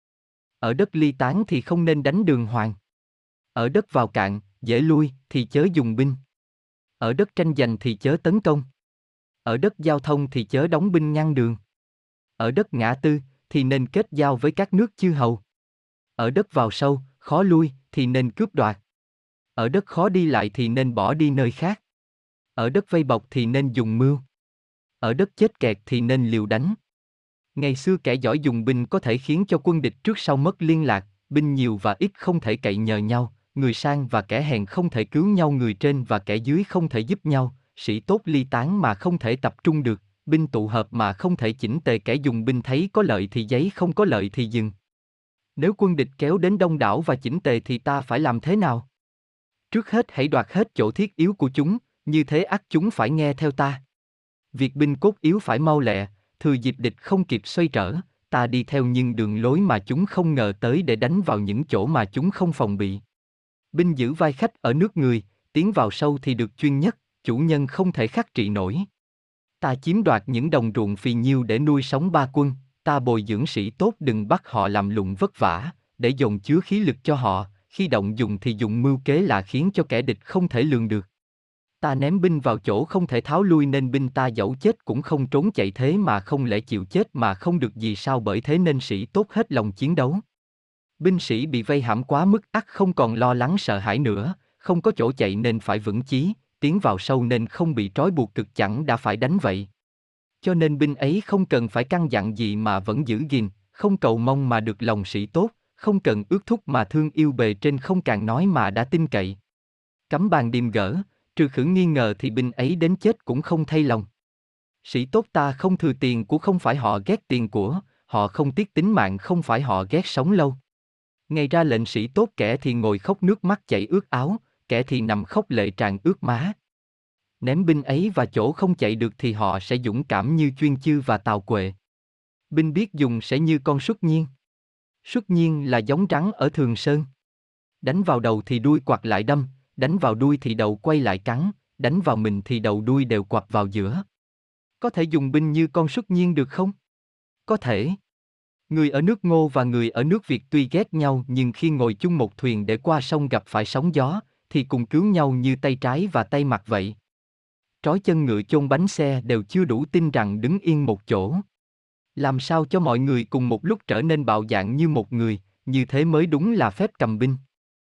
ở đất ly tán thì không nên đánh đường hoàng. Ở đất vào cạn, dễ lui, thì chớ dùng binh. Ở đất tranh giành thì chớ tấn công. Ở đất giao thông thì chớ đóng binh ngăn đường. Ở đất ngã tư, thì nên kết giao với các nước chư hầu. Ở đất vào sâu, khó lui, thì nên cướp đoạt. Ở đất khó đi lại thì nên bỏ đi nơi khác. Ở đất vây bọc thì nên dùng mưu. Ở đất chết kẹt thì nên liều đánh. Ngày xưa kẻ giỏi dùng binh có thể khiến cho quân địch trước sau mất liên lạc, binh nhiều và ít không thể cậy nhờ nhau, người sang và kẻ hèn không thể cứu nhau, người trên và kẻ dưới không thể giúp nhau, sĩ tốt ly tán mà không thể tập trung được, binh tụ hợp mà không thể chỉnh tề, kẻ dùng binh thấy có lợi thì giấy, không có lợi thì dừng. Nếu quân địch kéo đến đông đảo và chỉnh tề thì ta phải làm thế nào? Trước hết hãy đoạt hết chỗ thiết yếu của chúng, như thế ắt chúng phải nghe theo ta. Việc binh cốt yếu phải mau lẹ, thừa dịp địch không kịp xoay trở, ta đi theo những đường lối mà chúng không ngờ tới để đánh vào những chỗ mà chúng không phòng bị. Binh giữ vai khách ở nước người, tiến vào sâu thì được chuyên nhất, chủ nhân không thể khắc trị nổi. Ta chiếm đoạt những đồng ruộng phì nhiêu để nuôi sống ba quân, ta bồi dưỡng sĩ tốt đừng bắt họ làm lụng vất vả, để dồn chứa khí lực cho họ, khi động dùng thì dùng mưu kế là khiến cho kẻ địch không thể lường được. Ta ném binh vào chỗ không thể tháo lui nên binh ta dẫu chết cũng không trốn chạy, thế mà không lẽ chịu chết mà không được gì sao, bởi thế nên sĩ tốt hết lòng chiến đấu. Binh sĩ bị vây hãm quá mức ắt không còn lo lắng sợ hãi nữa, không có chỗ chạy nên phải vững chí, tiến vào sâu nên không bị trói buộc cực chẳng đã phải đánh vậy. Cho nên binh ấy không cần phải căn dặn gì mà vẫn giữ gìn, không cầu mong mà được lòng sĩ tốt, không cần ước thúc mà thương yêu bề trên, không càng nói mà đã tin cậy. Cấm bàn điềm gỡ, trừ khử nghi ngờ thì binh ấy đến chết cũng không thay lòng. Sĩ tốt ta không thừa tiền của, không phải họ ghét tiền của, họ không tiếc tính mạng, không phải họ ghét sống lâu. Ngày ra lệnh sĩ tốt, kẻ thì ngồi khóc nước mắt chảy ướt áo, kẻ thì nằm khóc lệ tràn ướt má. Ném binh ấy vào chỗ không chạy được thì họ sẽ dũng cảm như Chuyên Chư và Tào Quệ. Binh biết dùng sẽ như con Xuất Nhiên. Xuất Nhiên là giống rắn ở Thường Sơn. Đánh vào đầu thì đuôi quặt lại đâm, đánh vào đuôi thì đầu quay lại cắn, đánh vào mình thì đầu đuôi đều quặp vào giữa. Có thể dùng binh như con Xuất Nhiên được không? Có thể. Người ở nước Ngô và người ở nước Việt tuy ghét nhau nhưng khi ngồi chung một thuyền để qua sông gặp phải sóng gió, thì cùng cứu nhau như tay trái và tay mặt vậy. Trói chân ngựa chôn bánh xe đều chưa đủ tin rằng đứng yên một chỗ. Làm sao cho mọi người cùng một lúc trở nên bạo dạn như một người, như thế mới đúng là phép cầm binh.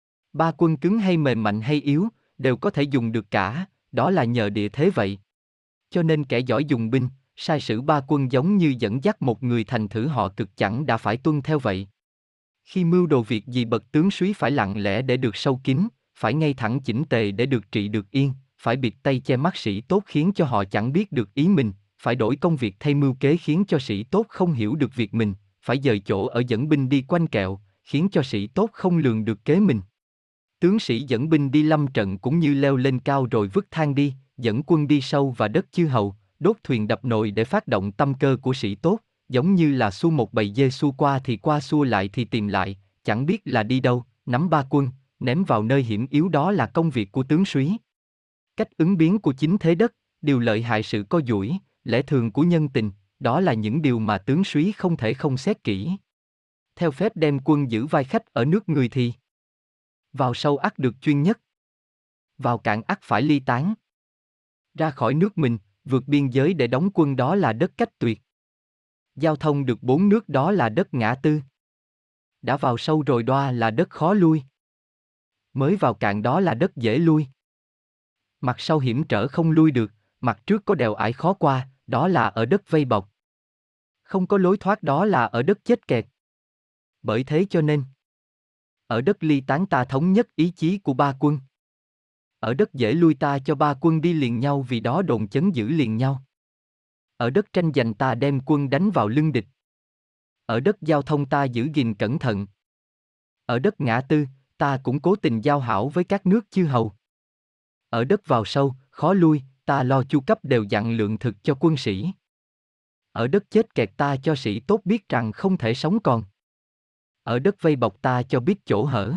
Ba quân cứng hay mềm, mạnh hay yếu, đều có thể dùng được cả, đó là nhờ địa thế vậy. Cho nên kẻ giỏi dùng binh, sai sử ba quân giống như dẫn dắt một người thành thử, họ cực chẳng đã phải tuân theo vậy. Khi mưu đồ việc gì bậc tướng súy phải lặng lẽ để được sâu kín, phải ngay thẳng chỉnh tề để được trị được yên, phải bịt tay che mắt sĩ tốt khiến cho họ chẳng biết được ý mình, phải đổi công việc thay mưu kế khiến cho sĩ tốt không hiểu được việc mình, phải dời chỗ ở dẫn binh đi quanh quẹo, khiến cho sĩ tốt không lường được kế mình. Tướng sĩ dẫn binh đi lâm trận cũng như leo lên cao rồi vứt thang đi, dẫn quân đi sâu vào đất chư hầu, đốt thuyền đập nồi để phát động tâm cơ của sĩ tốt, giống như là xua một bầy dê xua qua thì qua, xua lại thì tìm lại, chẳng biết là đi đâu, nắm ba quân, ném vào nơi hiểm yếu, đó là công việc của tướng súy. Cách ứng biến của chính thế đất, điều lợi hại sự co duỗi, lẽ thường của nhân tình, đó là những điều mà tướng súy không thể không xét kỹ. Theo phép đem quân giữ vai khách ở nước người thì vào sâu ắt được chuyên nhất, vào cạn ắt phải ly tán. Ra khỏi nước mình, vượt biên giới để đóng quân, đó là đất cách tuyệt. Giao thông được bốn nước, đó là đất ngã tư. Đã vào sâu rồi đoa là đất khó lui. Mới vào cạn, đó là đất dễ lui. Mặt sau hiểm trở không lui được, mặt trước có đèo ải khó qua, đó là ở đất vây bọc. Không có lối thoát, đó là ở đất chết kẹt. Bởi thế cho nên, ở đất ly tán ta thống nhất ý chí của ba quân. Ở đất dễ lui ta cho ba quân đi liền nhau, vì đó đồn chấn giữ liền nhau. Ở đất tranh giành ta đem quân đánh vào lưng địch. Ở đất giao thông ta giữ gìn cẩn thận. Ở đất ngã tư, ta cũng cố tình giao hảo với các nước chư hầu. Ở đất vào sâu, khó lui, ta lo chu cấp đều dặn lượng thực cho quân sĩ. Ở đất chết kẹt ta cho sĩ tốt biết rằng không thể sống còn. Ở đất vây bọc ta cho biết chỗ hở.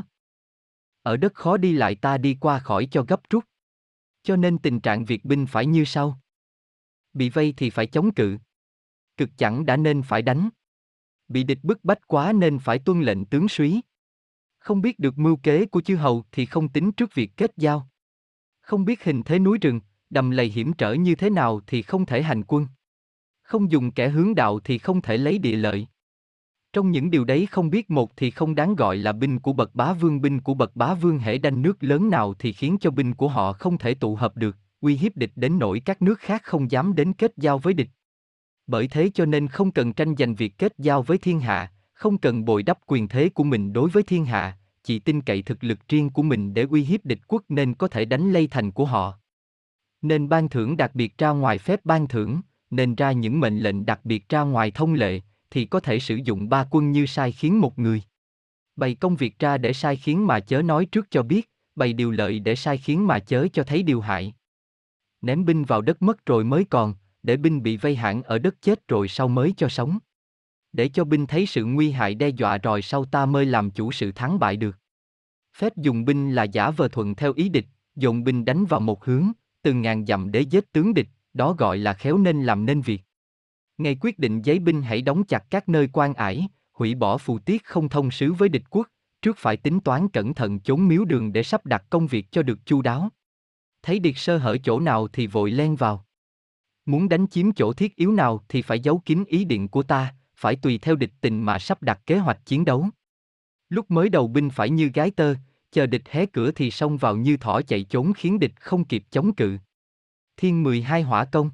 Ở đất khó đi lại ta đi qua khỏi cho gấp rút. Cho nên tình trạng việc binh phải như sau. Bị vây thì phải chống cự. Cực chẳng đã nên phải đánh. Bị địch bức bách quá nên phải tuân lệnh tướng súy. Không biết được mưu kế của chư hầu thì không tính trước việc kết giao. Không biết hình thế núi rừng, đầm lầy hiểm trở như thế nào thì không thể hành quân. Không dùng kẻ hướng đạo thì không thể lấy địa lợi. Trong những điều đấy không biết một thì không đáng gọi là binh của bậc bá vương. Binh của bậc bá vương hễ đanh nước lớn nào thì khiến cho binh của họ không thể tụ hợp được, uy hiếp địch đến nỗi các nước khác không dám đến kết giao với địch. Bởi thế cho nên không cần tranh giành việc kết giao với thiên hạ, không cần bồi đắp quyền thế của mình đối với thiên hạ, chỉ tin cậy thực lực riêng của mình để uy hiếp địch quốc nên có thể đánh lây thành của họ. Nên ban thưởng đặc biệt ra ngoài phép ban thưởng, nên ra những mệnh lệnh đặc biệt ra ngoài thông lệ, thì có thể sử dụng ba quân như sai khiến một người. Bày công việc ra để sai khiến mà chớ nói trước cho biết, bày điều lợi để sai khiến mà chớ cho thấy điều hại. Ném binh vào đất mất rồi mới còn, để binh bị vây hãm ở đất chết rồi sau mới cho sống. Để cho binh thấy sự nguy hại đe dọa rồi sau ta mới làm chủ sự thắng bại được. Phép dùng binh là giả vờ thuận theo ý địch, dồn binh đánh vào một hướng, từng ngàn dặm để giết tướng địch, đó gọi là khéo nên làm nên việc. Ngày quyết định giấy binh hãy đóng chặt các nơi quan ải, hủy bỏ phù tiết không thông sứ với địch quốc, trước phải tính toán cẩn thận chốn miếu đường để sắp đặt công việc cho được chu đáo. Thấy địch sơ hở chỗ nào thì vội len vào. Muốn đánh chiếm chỗ thiết yếu nào thì phải giấu kín ý định của ta, phải tùy theo địch tình mà sắp đặt kế hoạch chiến đấu. Lúc mới đầu binh phải như gái tơ, chờ địch hé cửa thì xông vào như thỏ chạy trốn khiến địch không kịp chống cự. Thiên mười hai hỏa công.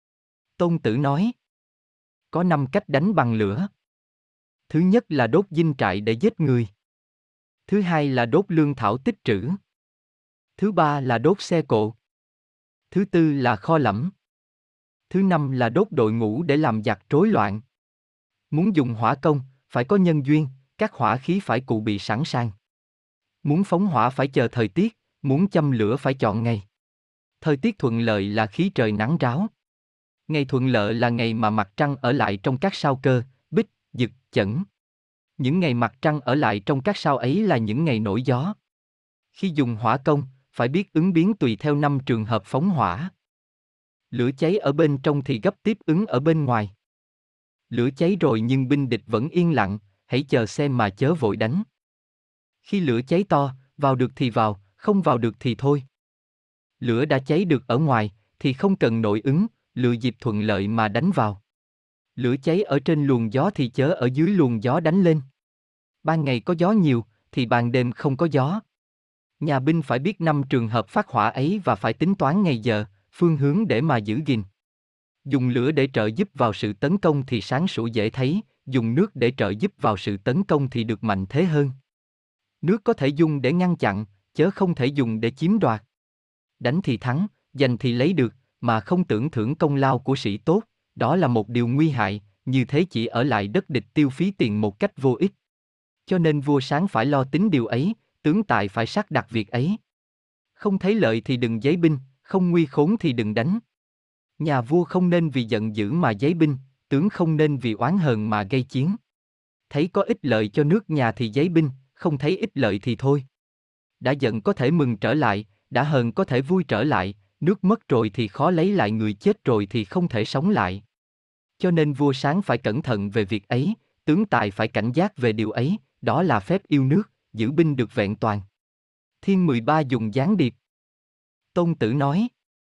Tôn Tử nói. Có năm cách đánh bằng lửa. Thứ nhất là đốt dinh trại để giết người. Thứ hai là đốt lương thảo tích trữ. Thứ ba là đốt xe cộ. Thứ tư là kho lẫm. Thứ năm là đốt đội ngũ để làm giặc rối loạn. Muốn dùng hỏa công, phải có nhân duyên, các hỏa khí phải cụ bị sẵn sàng. Muốn phóng hỏa phải chờ thời tiết, muốn châm lửa phải chọn ngày. Thời tiết thuận lợi là khí trời nắng ráo. Ngày thuận lợi là ngày mà mặt trăng ở lại trong các sao Cơ, Bích, Dực, Chẩn. Những ngày mặt trăng ở lại trong các sao ấy là những ngày nổi gió. Khi dùng hỏa công, phải biết ứng biến tùy theo năm trường hợp phóng hỏa. Lửa cháy ở bên trong thì gấp tiếp ứng ở bên ngoài. Lửa cháy rồi nhưng binh địch vẫn yên lặng, hãy chờ xem mà chớ vội đánh. Khi lửa cháy to, vào được thì vào, không vào được thì thôi. Lửa đã cháy được ở ngoài, thì không cần nội ứng, lựa dịp thuận lợi mà đánh vào. Lửa cháy ở trên luồng gió thì chớ ở dưới luồng gió đánh lên. Ban ngày có gió nhiều, thì ban đêm không có gió. Nhà binh phải biết năm trường hợp phát hỏa ấy và phải tính toán ngày giờ, phương hướng để mà giữ gìn. Dùng lửa để trợ giúp vào sự tấn công thì sáng sủa dễ thấy, dùng nước để trợ giúp vào sự tấn công thì được mạnh thế hơn. Nước có thể dùng để ngăn chặn, chớ không thể dùng để chiếm đoạt. Đánh thì thắng, giành thì lấy được, mà không tưởng thưởng công lao của sĩ tốt, đó là một điều nguy hại, như thế chỉ ở lại đất địch tiêu phí tiền một cách vô ích. Cho nên vua sáng phải lo tính điều ấy, tướng tài phải sắp đặt việc ấy. Không thấy lợi thì đừng giấy binh, không nguy khốn thì đừng đánh. Nhà vua không nên vì giận dữ mà giấy binh, tướng không nên vì oán hờn mà gây chiến. Thấy có ích lợi cho nước nhà thì giấy binh, không thấy ích lợi thì thôi. Đã giận có thể mừng trở lại, đã hờn có thể vui trở lại, nước mất rồi thì khó lấy lại, người chết rồi thì không thể sống lại. Cho nên vua sáng phải cẩn thận về việc ấy, tướng tài phải cảnh giác về điều ấy, đó là phép yêu nước, giữ binh được vẹn toàn. Thiên mười ba dùng gián điệp. Tôn Tử nói.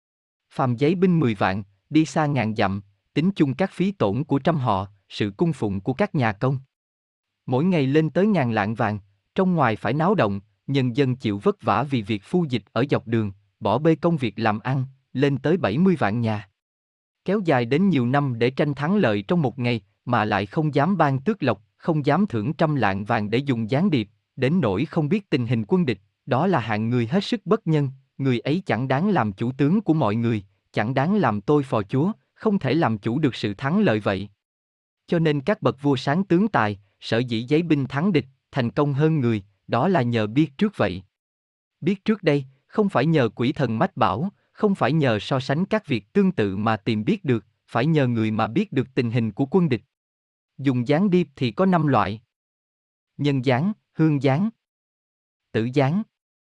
Phàm giấy binh mười vạn, đi xa ngàn dặm, tính chung các phí tổn của trăm họ, sự cung phụng của các nhà công. Mỗi ngày lên tới ngàn lạng vàng, trong ngoài phải náo động, nhân dân chịu vất vả vì việc phu dịch ở dọc đường, bỏ bê công việc làm ăn, lên tới bảy mươi vạn nhà. Kéo dài đến nhiều năm để tranh thắng lợi trong một ngày, mà lại không dám ban tước lộc, không dám thưởng trăm lạng vàng để dùng gián điệp, đến nỗi không biết tình hình quân địch, đó là hạng người hết sức bất nhân, người ấy chẳng đáng làm chủ tướng của mọi người, chẳng đáng làm tôi phò chúa, không thể làm chủ được sự thắng lợi vậy. Cho nên các bậc vua sáng tướng tài, sở dĩ giấy binh thắng địch, thành công hơn người, đó là nhờ biết trước vậy. Biết trước đây, không phải nhờ quỷ thần mách bảo, không phải nhờ so sánh các việc tương tự mà tìm biết được, phải nhờ người mà biết được tình hình của quân địch. Dùng gián điệp thì có năm loại. Nhân gián, hương gián, tử gián,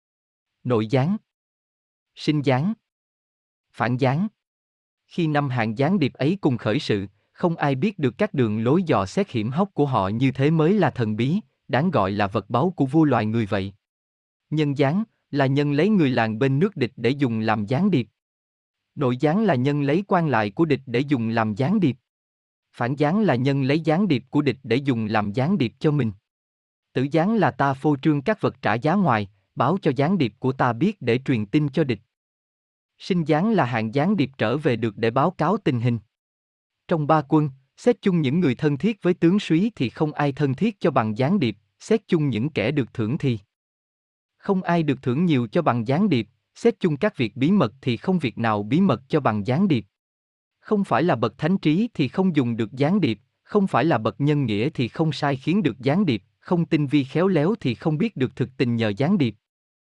nội gián, sinh gián, phản gián. Khi năm hạng gián điệp ấy cùng khởi sự, không ai biết được các đường lối dò xét hiểm hóc của họ, như thế mới là thần bí, đáng gọi là vật báu của vua loài người vậy. Nhân gián là nhân lấy người làng bên nước địch để dùng làm gián điệp. Nội gián là nhân lấy quan lại của địch để dùng làm gián điệp. Phản gián là nhân lấy gián điệp của địch để dùng làm gián điệp cho mình. Tử gián là ta phô trương các vật trả giá ngoài, báo cho gián điệp của ta biết để truyền tin cho địch. Sinh gián là hạng gián điệp trở về được để báo cáo tình hình. Trong ba quân, xét chung những người thân thiết với tướng súy thì không ai thân thiết cho bằng gián điệp, xét chung những kẻ được thưởng thì không ai được thưởng nhiều cho bằng gián điệp, xét chung các việc bí mật thì không việc nào bí mật cho bằng gián điệp. Không phải là bậc thánh trí thì không dùng được gián điệp, không phải là bậc nhân nghĩa thì không sai khiến được gián điệp, không tinh vi khéo léo thì không biết được thực tình nhờ gián điệp.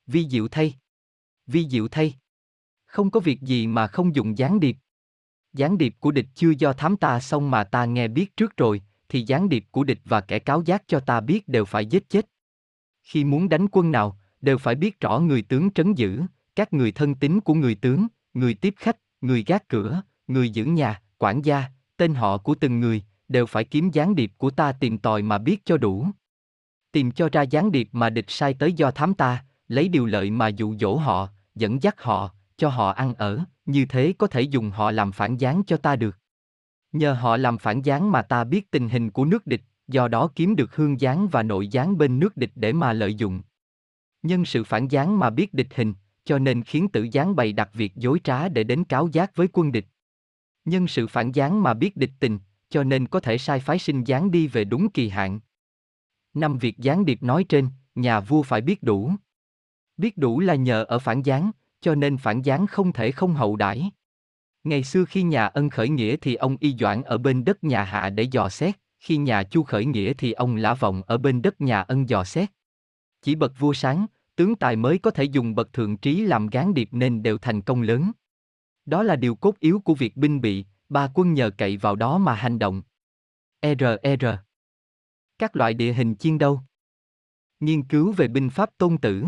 Vi diệu thay. Vi diệu thay. Không có việc gì mà không dùng gián điệp. Gián điệp của địch chưa do thám ta xong mà ta nghe biết trước rồi, thì gián điệp của địch và kẻ cáo giác cho ta biết đều phải giết chết. Khi muốn đánh quân nào, đều phải biết rõ người tướng trấn giữ, các người thân tín của người tướng, người tiếp khách, người gác cửa, người giữ nhà, quản gia, tên họ của từng người, đều phải kiếm gián điệp của ta tìm tòi mà biết cho đủ. Tìm cho ra gián điệp mà địch sai tới do thám ta, lấy điều lợi mà dụ dỗ họ, dẫn dắt họ, cho họ ăn ở, như thế có thể dùng họ làm phản gián cho ta được. Nhờ họ làm phản gián mà ta biết tình hình của nước địch, do đó kiếm được hương gián và nội gián bên nước địch để mà lợi dụng. Nhân sự phản gián mà biết địch hình, cho nên khiến tử gián bày đặt việc dối trá để đến cáo giác với quân địch. Nhân sự phản gián mà biết địch tình, cho nên có thể sai phái sinh gián đi về đúng kỳ hạn. Năm việc gián điệp nói trên, nhà vua phải biết đủ. Biết đủ là nhờ ở phản gián, cho nên phản gián không thể không hậu đãi. Ngày xưa khi nhà Ân khởi nghĩa thì ông Y Doãn ở bên đất nhà Hạ để dò xét, khi nhà Chu khởi nghĩa thì ông Lã Vọng ở bên đất nhà Ân dò xét. Chỉ bậc vua sáng, tướng tài mới có thể dùng bậc thượng trí làm gián điệp nên đều thành công lớn. Đó là điều cốt yếu của việc binh bị, ba quân nhờ cậy vào đó mà hành động. e rờ e rờ Các loại địa hình chiến đấu. Nghiên cứu về binh pháp Tôn Tử.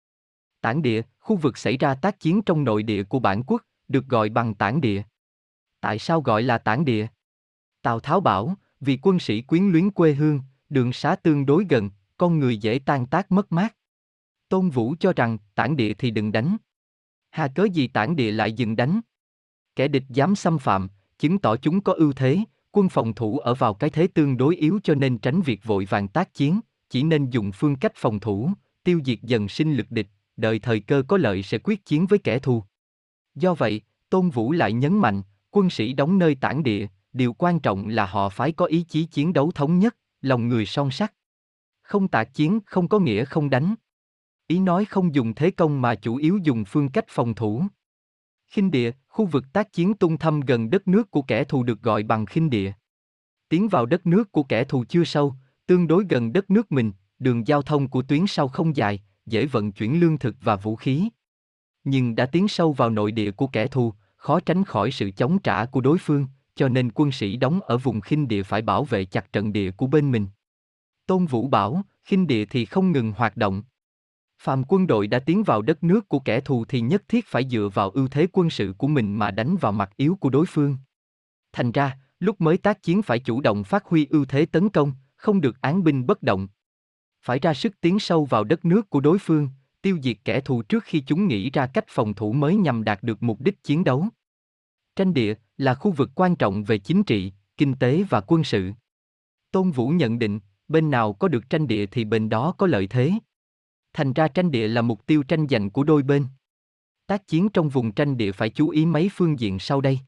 Tản địa, khu vực xảy ra tác chiến trong nội địa của bản quốc, được gọi bằng tản địa. Tại sao gọi là tản địa? Tào Tháo bảo, vì quân sĩ quyến luyến quê hương, đường xá tương đối gần, con người dễ tan tác mất mát. Tôn Vũ cho rằng, tản địa thì đừng đánh. Hà cớ gì tản địa lại dừng đánh? Kẻ địch dám xâm phạm, chứng tỏ chúng có ưu thế, quân phòng thủ ở vào cái thế tương đối yếu cho nên tránh việc vội vàng tác chiến, chỉ nên dùng phương cách phòng thủ, tiêu diệt dần sinh lực địch, đợi thời cơ có lợi sẽ quyết chiến với kẻ thù. Do vậy, Tôn Vũ lại nhấn mạnh, quân sĩ đóng nơi tản địa, điều quan trọng là họ phải có ý chí chiến đấu thống nhất, lòng người son sắt. Không tạc chiến không có nghĩa không đánh. Ý nói không dùng thế công mà chủ yếu dùng phương cách phòng thủ. Khinh địa, khu vực tác chiến tung thâm gần đất nước của kẻ thù được gọi bằng khinh địa. Tiến vào đất nước của kẻ thù chưa sâu, tương đối gần đất nước mình, đường giao thông của tuyến sau không dài, dễ vận chuyển lương thực và vũ khí. Nhưng đã tiến sâu vào nội địa của kẻ thù, khó tránh khỏi sự chống trả của đối phương, cho nên quân sĩ đóng ở vùng khinh địa phải bảo vệ chặt trận địa của bên mình. Tôn Vũ bảo, khinh địa thì không ngừng hoạt động. Phàm quân đội đã tiến vào đất nước của kẻ thù thì nhất thiết phải dựa vào ưu thế quân sự của mình mà đánh vào mặt yếu của đối phương. Thành ra, lúc mới tác chiến phải chủ động phát huy ưu thế tấn công, không được án binh bất động. Phải ra sức tiến sâu vào đất nước của đối phương, tiêu diệt kẻ thù trước khi chúng nghĩ ra cách phòng thủ mới nhằm đạt được mục đích chiến đấu. Tranh địa là khu vực quan trọng về chính trị, kinh tế và quân sự. Tôn Vũ nhận định, bên nào có được tranh địa thì bên đó có lợi thế. Thành ra tranh địa là mục tiêu tranh giành của đôi bên. Tác chiến trong vùng tranh địa phải chú ý mấy phương diện sau đây.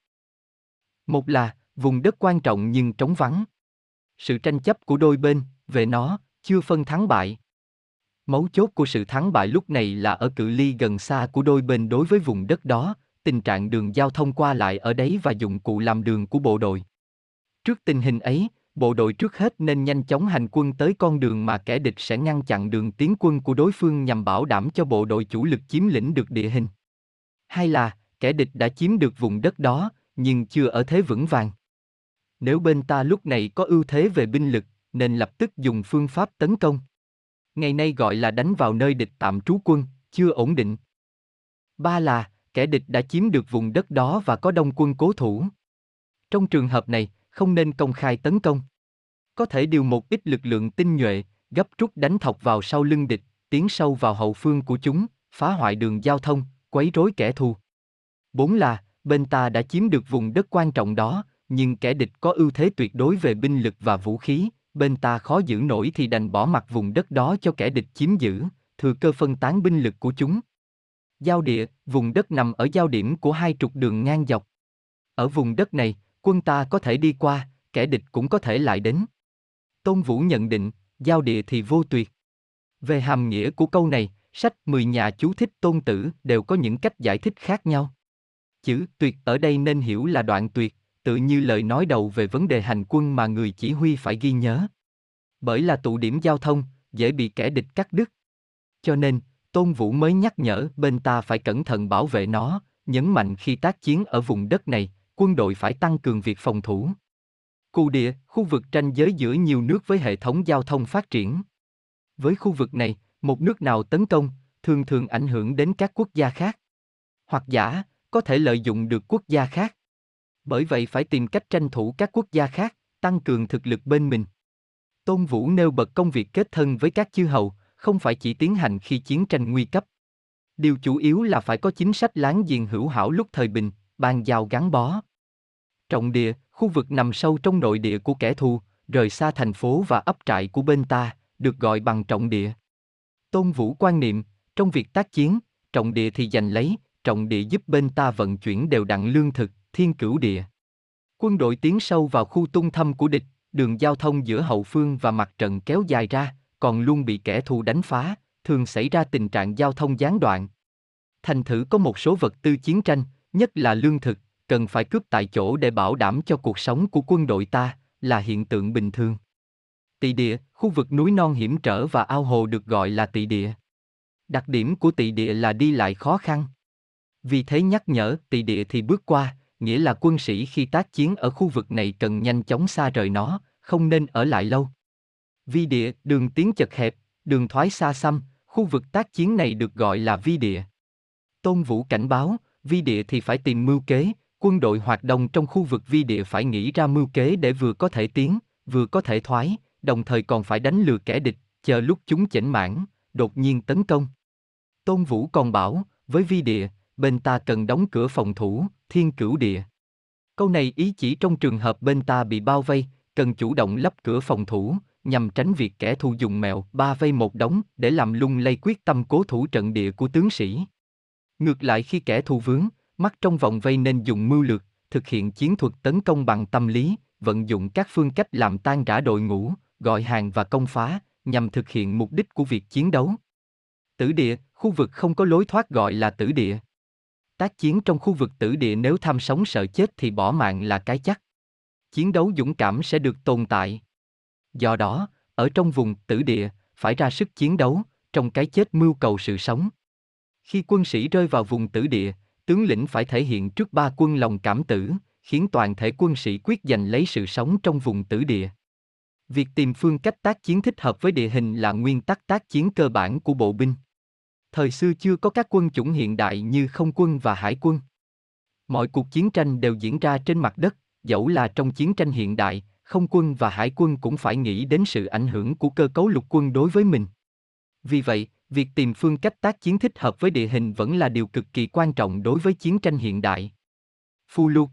Một là, vùng đất quan trọng nhưng trống vắng. Sự tranh chấp của đôi bên, về nó, chưa phân thắng bại. Mấu chốt của sự thắng bại lúc này là ở cự ly gần xa của đôi bên đối với vùng đất đó, tình trạng đường giao thông qua lại ở đấy và dụng cụ làm đường của bộ đội. Trước tình hình ấy, bộ đội trước hết nên nhanh chóng hành quân tới con đường mà kẻ địch sẽ ngăn chặn đường tiến quân của đối phương nhằm bảo đảm cho bộ đội chủ lực chiếm lĩnh được địa hình. Hay là, kẻ địch đã chiếm được vùng đất đó, nhưng chưa ở thế vững vàng. Nếu bên ta lúc này có ưu thế về binh lực, nên lập tức dùng phương pháp tấn công. Ngày nay gọi là đánh vào nơi địch tạm trú quân, chưa ổn định. Ba là, kẻ địch đã chiếm được vùng đất đó và có đông quân cố thủ. Trong trường hợp này, không nên công khai tấn công. Có thể điều một ít lực lượng tinh nhuệ, gấp rút đánh thọc vào sau lưng địch, tiến sâu vào hậu phương của chúng, phá hoại đường giao thông, quấy rối kẻ thù. Bốn là, bên ta đã chiếm được vùng đất quan trọng đó, nhưng kẻ địch có ưu thế tuyệt đối về binh lực và vũ khí, bên ta khó giữ nổi thì đành bỏ mặc vùng đất đó cho kẻ địch chiếm giữ, thừa cơ phân tán binh lực của chúng. Giao địa, vùng đất nằm ở giao điểm của hai trục đường ngang dọc. Ở vùng đất này, quân ta có thể đi qua, kẻ địch cũng có thể lại đến. Tôn Vũ nhận định, giao địa thì vô tuyệt. Về hàm nghĩa của câu này, sách mười nhà chú thích Tôn Tử đều có những cách giải thích khác nhau. Chữ tuyệt ở đây nên hiểu là đoạn tuyệt, tự như lời nói đầu về vấn đề hành quân mà người chỉ huy phải ghi nhớ. Bởi là tụ điểm giao thông, dễ bị kẻ địch cắt đứt. Cho nên, Tôn Vũ mới nhắc nhở bên ta phải cẩn thận bảo vệ nó, nhấn mạnh khi tác chiến ở vùng đất này, quân đội phải tăng cường việc phòng thủ. Cù địa, khu vực ranh giới giữa nhiều nước với hệ thống giao thông phát triển. Với khu vực này, một nước nào tấn công, thường thường ảnh hưởng đến các quốc gia khác. Hoặc giả, có thể lợi dụng được quốc gia khác. Bởi vậy phải tìm cách tranh thủ các quốc gia khác, tăng cường thực lực bên mình. Tôn Vũ nêu bật công việc kết thân với các chư hầu, không phải chỉ tiến hành khi chiến tranh nguy cấp. Điều chủ yếu là phải có chính sách láng giềng hữu hảo lúc thời bình, bàn giao gắn bó. Trọng địa, khu vực nằm sâu trong nội địa của kẻ thù, rời xa thành phố và ấp trại của bên ta, được gọi bằng trọng địa. Tôn Vũ quan niệm, trong việc tác chiến, trọng địa thì giành lấy, trọng địa giúp bên ta vận chuyển đều đặn lương thực, thiên cửu địa. Quân đội tiến sâu vào khu tung thâm của địch, đường giao thông giữa hậu phương và mặt trận kéo dài ra, còn luôn bị kẻ thù đánh phá, thường xảy ra tình trạng giao thông gián đoạn. Thành thử có một số vật tư chiến tranh, nhất là lương thực, cần phải cướp tại chỗ để bảo đảm cho cuộc sống của quân đội ta, là hiện tượng bình thường. Tị địa, khu vực núi non hiểm trở và ao hồ được gọi là tị địa. Đặc điểm của tị địa là đi lại khó khăn. Vì thế nhắc nhở tị địa thì bước qua, nghĩa là quân sĩ khi tác chiến ở khu vực này cần nhanh chóng xa rời nó, không nên ở lại lâu. Vi địa, đường tiến chật hẹp, đường thoái xa xăm, khu vực tác chiến này được gọi là vi địa. Tôn Vũ cảnh báo, vi địa thì phải tìm mưu kế, quân đội hoạt động trong khu vực vi địa phải nghĩ ra mưu kế để vừa có thể tiến, vừa có thể thoái, đồng thời còn phải đánh lừa kẻ địch, chờ lúc chúng chểnh mãn, đột nhiên tấn công. Tôn Vũ còn bảo, với vi địa, bên ta cần đóng cửa phòng thủ, thiên cửu địa. Câu này ý chỉ trong trường hợp bên ta bị bao vây, cần chủ động lấp cửa phòng thủ, nhằm tránh việc kẻ thù dùng mẹo ba vây một đống để làm lung lay quyết tâm cố thủ trận địa của tướng sĩ. Ngược lại khi kẻ thù vướng, mắc trong vòng vây nên dùng mưu lược, thực hiện chiến thuật tấn công bằng tâm lý, vận dụng các phương cách làm tan rã đội ngũ, gọi hàng và công phá, nhằm thực hiện mục đích của việc chiến đấu. Tử địa, khu vực không có lối thoát gọi là tử địa. Tác chiến trong khu vực tử địa nếu tham sống sợ chết thì bỏ mạng là cái chắc. Chiến đấu dũng cảm sẽ được tồn tại. Do đó, ở trong vùng tử địa, phải ra sức chiến đấu, trong cái chết mưu cầu sự sống. Khi quân sĩ rơi vào vùng tử địa, tướng lĩnh phải thể hiện trước ba quân lòng cảm tử, khiến toàn thể quân sĩ quyết giành lấy sự sống trong vùng tử địa. Việc tìm phương cách tác chiến thích hợp với địa hình là nguyên tắc tác chiến cơ bản của bộ binh. Thời xưa chưa có các quân chủng hiện đại như không quân và hải quân. Mọi cuộc chiến tranh đều diễn ra trên mặt đất, dẫu là trong chiến tranh hiện đại, không quân và hải quân cũng phải nghĩ đến sự ảnh hưởng của cơ cấu lục quân đối với mình. Vì vậy, việc tìm phương cách tác chiến thích hợp với địa hình vẫn là điều cực kỳ quan trọng đối với chiến tranh hiện đại. Phu Luộc.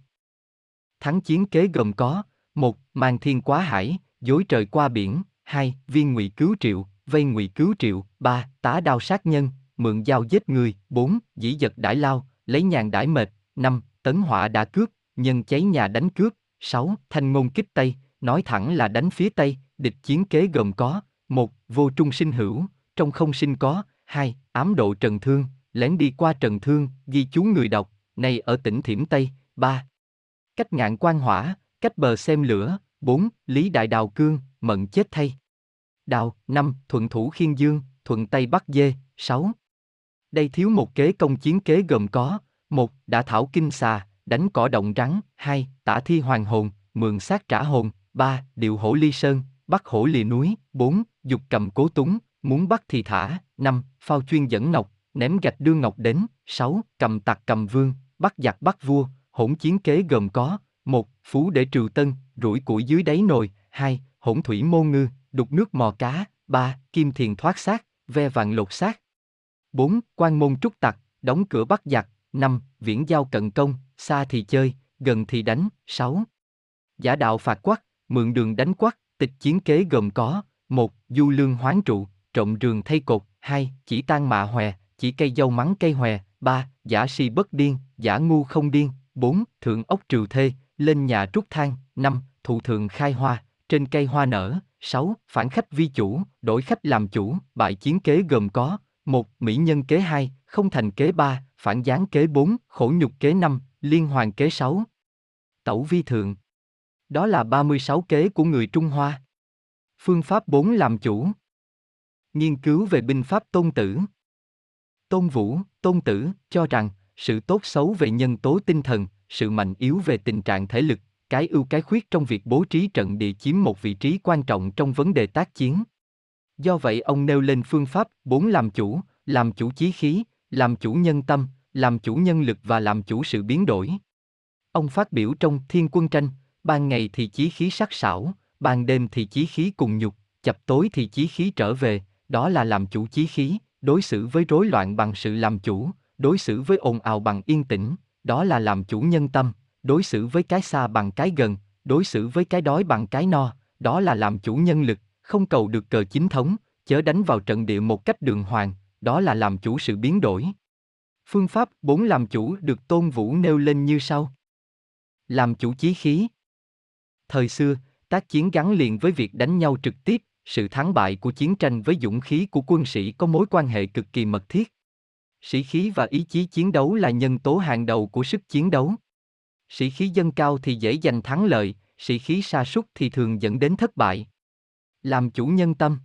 Thắng chiến kế gồm có: một. Mang thiên quá hải, dối trời qua biển. Hai. Viên ngụy cứu triệu, vây ngụy cứu triệu. Ba. Tá đao sát nhân, mượn dao giết người. Bốn. Dĩ dật đãi lao, lấy nhàn đãi mệt. Năm. Tấn họa đã cướp, nhân cháy nhà đánh cướp. Sáu. Thanh ngôn kích Tây, nói thẳng là đánh phía Tây. Địch chiến kế gồm có: một. Vô trung sinh hữu, trong không sinh có. Hai. Ám độ Trần Thương, lén đi qua Trần Thương, ghi chú người đọc, này ở tỉnh Thiểm Tây. Ba. Cách ngạn quan hỏa, cách bờ xem lửa. Bốn. Lý đại đào cương, mận chết thay. Đào. Năm. Thuận thủ khiên dương, thuận tây bắc dê. Sáu. Đây thiếu một kế công chiến kế gồm có: một. Đã thảo kinh xà, đánh cỏ động rắn. Hai. Tả thi hoàng hồn, mượn xác trả hồn. Ba. Điệu hổ ly sơn, bắt hổ lìa núi. Bốn. Dục cầm cố túng, muốn bắt thì thả. Năm. Phao chuyên dẫn ngọc, ném gạch đưa ngọc đến. Sáu. Cầm tặc cầm vương, bắt giặc bắt vua. Hỗn chiến kế gồm có: một. Phú để trừ tân, rủi củi dưới đáy nồi. Hai. Hỗn thủy mô ngư, đục nước mò cá. Ba. Kim thiền thoát xác, ve vàng lột xác. Bốn. Quan môn trúc tặc, đóng cửa bắt giặc. Năm. Viễn giao cận công, xa thì chơi, gần thì đánh. Sáu. Giả đạo phạt quắc, mượn đường đánh quắc. Tịch chiến kế gồm có: một. Du lương hoán trụ, trộm rường thay cột. Hai. Chỉ tan mạ hòe, chỉ cây dâu mắng cây hòe. Ba. Giả si bất điên, giả ngu không điên. Bốn. Thượng ốc trừ thê, lên nhà trút than. Năm. Thụ thượng khai hoa, trên cây hoa nở. Sáu. Phản khách vi chủ, đổi khách làm chủ. Bại chiến kế gồm có: một. Mỹ nhân kế hai, không thành kế ba, phản gián kế bốn, khổ nhục kế năm, liên hoàn kế sáu. Tẩu vi thượng. Đó là ba mươi sáu kế của người Trung Hoa. Phương pháp bốn làm chủ. Nghiên cứu về binh pháp Tôn Tử. Tôn Vũ, Tôn Tử, cho rằng, sự tốt xấu về nhân tố tinh thần, sự mạnh yếu về tình trạng thể lực, cái ưu cái khuyết trong việc bố trí trận địa chiếm một vị trí quan trọng trong vấn đề tác chiến. Do vậy ông nêu lên phương pháp bốn làm chủ, làm chủ chí khí, làm chủ nhân tâm, làm chủ nhân lực và làm chủ sự biến đổi. Ông phát biểu trong Thiên Quân Tranh, ban ngày thì chí khí sắc sảo, ban đêm thì chí khí cùng nhục, chập tối thì chí khí trở về, đó là làm chủ chí khí, đối xử với rối loạn bằng sự làm chủ, đối xử với ồn ào bằng yên tĩnh, đó là làm chủ nhân tâm, đối xử với cái xa bằng cái gần, đối xử với cái đói bằng cái no, đó là làm chủ nhân lực, không cầu được cờ chính thống, chớ đánh vào trận địa một cách đường hoàng, đó là làm chủ sự biến đổi. Phương pháp bốn làm chủ được Tôn Vũ nêu lên như sau. Làm chủ chí khí. Thời xưa, tác chiến gắn liền với việc đánh nhau trực tiếp, sự thắng bại của chiến tranh với dũng khí của quân sĩ có mối quan hệ cực kỳ mật thiết. Sĩ khí và ý chí chiến đấu là nhân tố hàng đầu của sức chiến đấu. Sĩ khí dâng cao thì dễ giành thắng lợi, sĩ khí sa sút thì thường dẫn đến thất bại. Làm chủ nhân tâm.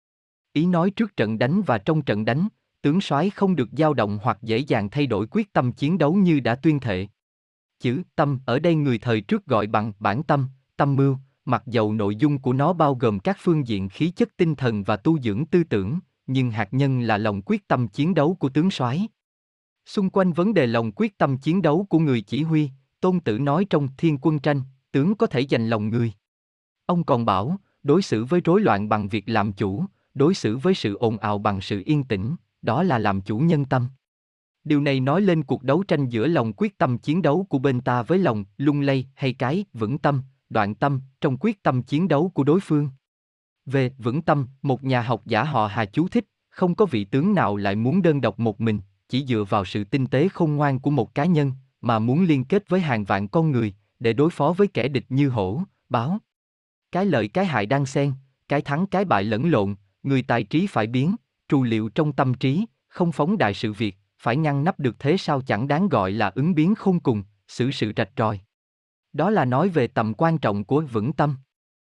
Ý nói trước trận đánh và trong trận đánh, tướng soái không được dao động hoặc dễ dàng thay đổi quyết tâm chiến đấu như đã tuyên thệ. Chữ tâm ở đây người thời trước gọi bằng bản tâm, tâm mưu, mặc dầu nội dung của nó bao gồm các phương diện khí chất tinh thần và tu dưỡng tư tưởng, nhưng hạt nhân là lòng quyết tâm chiến đấu của tướng soái. Xung quanh vấn đề lòng quyết tâm chiến đấu của người chỉ huy, Tôn Tử nói trong Thiên Quân Tranh, tướng có thể giành lòng người. Ông còn bảo, đối xử với rối loạn bằng việc làm chủ, đối xử với sự ồn ào bằng sự yên tĩnh, đó là làm chủ nhân tâm. Điều này nói lên cuộc đấu tranh giữa lòng quyết tâm chiến đấu của bên ta với lòng lung lay hay cái vững tâm, đoạn tâm trong quyết tâm chiến đấu của đối phương. Về vững tâm, một nhà học giả họ Hà chú thích, không có vị tướng nào lại muốn đơn độc một mình, chỉ dựa vào sự tinh tế khôn ngoan của một cá nhân, mà muốn liên kết với hàng vạn con người, để đối phó với kẻ địch như hổ, báo. Cái lợi cái hại đang xen, cái thắng cái bại lẫn lộn, người tài trí phải biến, trù liệu trong tâm trí, không phóng đại sự việc, phải ngăn nắp được thế sao chẳng đáng gọi là ứng biến khôn cùng, xử sự rạch ròi. Đó là nói về tầm quan trọng của vững tâm.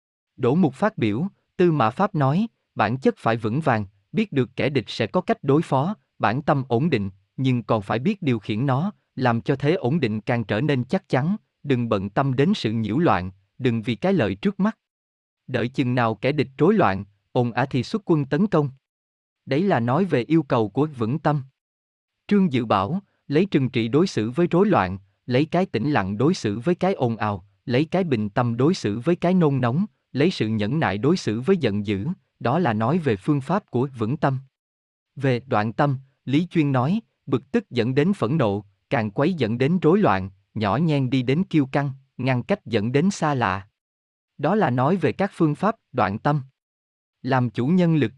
Đỗ Mục phát biểu, Tư Mã Pháp nói, bản chất phải vững vàng, biết được kẻ địch sẽ có cách đối phó, bản tâm ổn định, nhưng còn phải biết điều khiển nó, làm cho thế ổn định càng trở nên chắc chắn, đừng bận tâm đến sự nhiễu loạn, đừng vì cái lợi trước mắt. Đợi chừng nào kẻ địch rối loạn, ồn ào thì xuất quân tấn công. Đấy là nói về yêu cầu của vững tâm. Trương Dự bảo, lấy trừng trị đối xử với rối loạn, lấy cái tĩnh lặng đối xử với cái ồn ào, lấy cái bình tâm đối xử với cái nôn nóng, lấy sự nhẫn nại đối xử với giận dữ, đó là nói về phương pháp của vững tâm. Về đoạn tâm, Lý Chuyên nói, bực tức dẫn đến phẫn nộ, càng quấy dẫn đến rối loạn, nhỏ nhen đi đến kiêu căng, ngăn cách dẫn đến xa lạ. Đó là nói về các phương pháp đoạn tâm. Làm chủ nhân lực.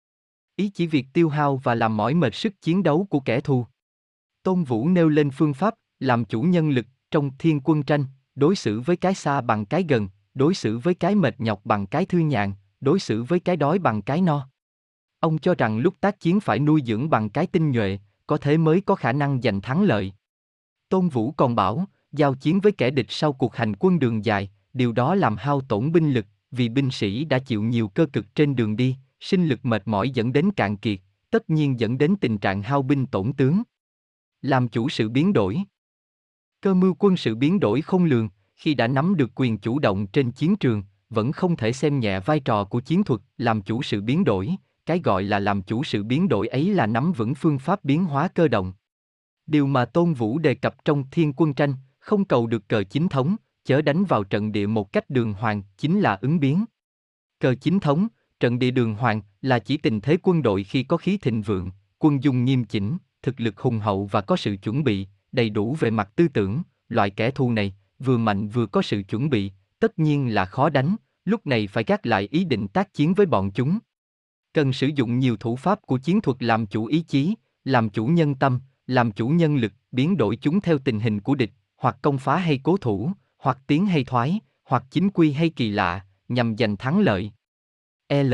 Ý chỉ việc tiêu hao và làm mỏi mệt sức chiến đấu của kẻ thù. Tôn Vũ nêu lên phương pháp làm chủ nhân lực trong Thiên Quân Tranh, đối xử với cái xa bằng cái gần, đối xử với cái mệt nhọc bằng cái thư nhàn, đối xử với cái đói bằng cái no. Ông cho rằng lúc tác chiến phải nuôi dưỡng bằng cái tinh nhuệ, có thế mới có khả năng giành thắng lợi. Tôn Vũ còn bảo, giao chiến với kẻ địch sau cuộc hành quân đường dài, điều đó làm hao tổn binh lực, vì binh sĩ đã chịu nhiều cơ cực trên đường đi, sinh lực mệt mỏi dẫn đến cạn kiệt, tất nhiên dẫn đến tình trạng hao binh tổn tướng. Làm chủ sự biến đổi. Cơ mưu quân sự biến đổi không lường, khi đã nắm được quyền chủ động trên chiến trường, vẫn không thể xem nhẹ vai trò của chiến thuật làm chủ sự biến đổi, cái gọi là làm chủ sự biến đổi ấy là nắm vững phương pháp biến hóa cơ động. Điều mà Tôn Vũ đề cập trong Thiên Quân Tranh, không cầu được cờ chính thống, chớ đánh vào trận địa một cách đường hoàng, chính là ứng biến. Cờ chính thống, trận địa đường hoàng, là chỉ tình thế quân đội khi có khí thịnh vượng, quân dung nghiêm chỉnh, thực lực hùng hậu và có sự chuẩn bị, đầy đủ về mặt tư tưởng, loại kẻ thù này, vừa mạnh vừa có sự chuẩn bị, tất nhiên là khó đánh, lúc này phải gác lại ý định tác chiến với bọn chúng. Cần sử dụng nhiều thủ pháp của chiến thuật làm chủ ý chí, làm chủ nhân tâm, làm chủ nhân lực, biến đổi chúng theo tình hình của địch, hoặc công phá hay cố thủ, hoặc tiến hay thoái, hoặc chính quy hay kỳ lạ, nhằm giành thắng lợi. L.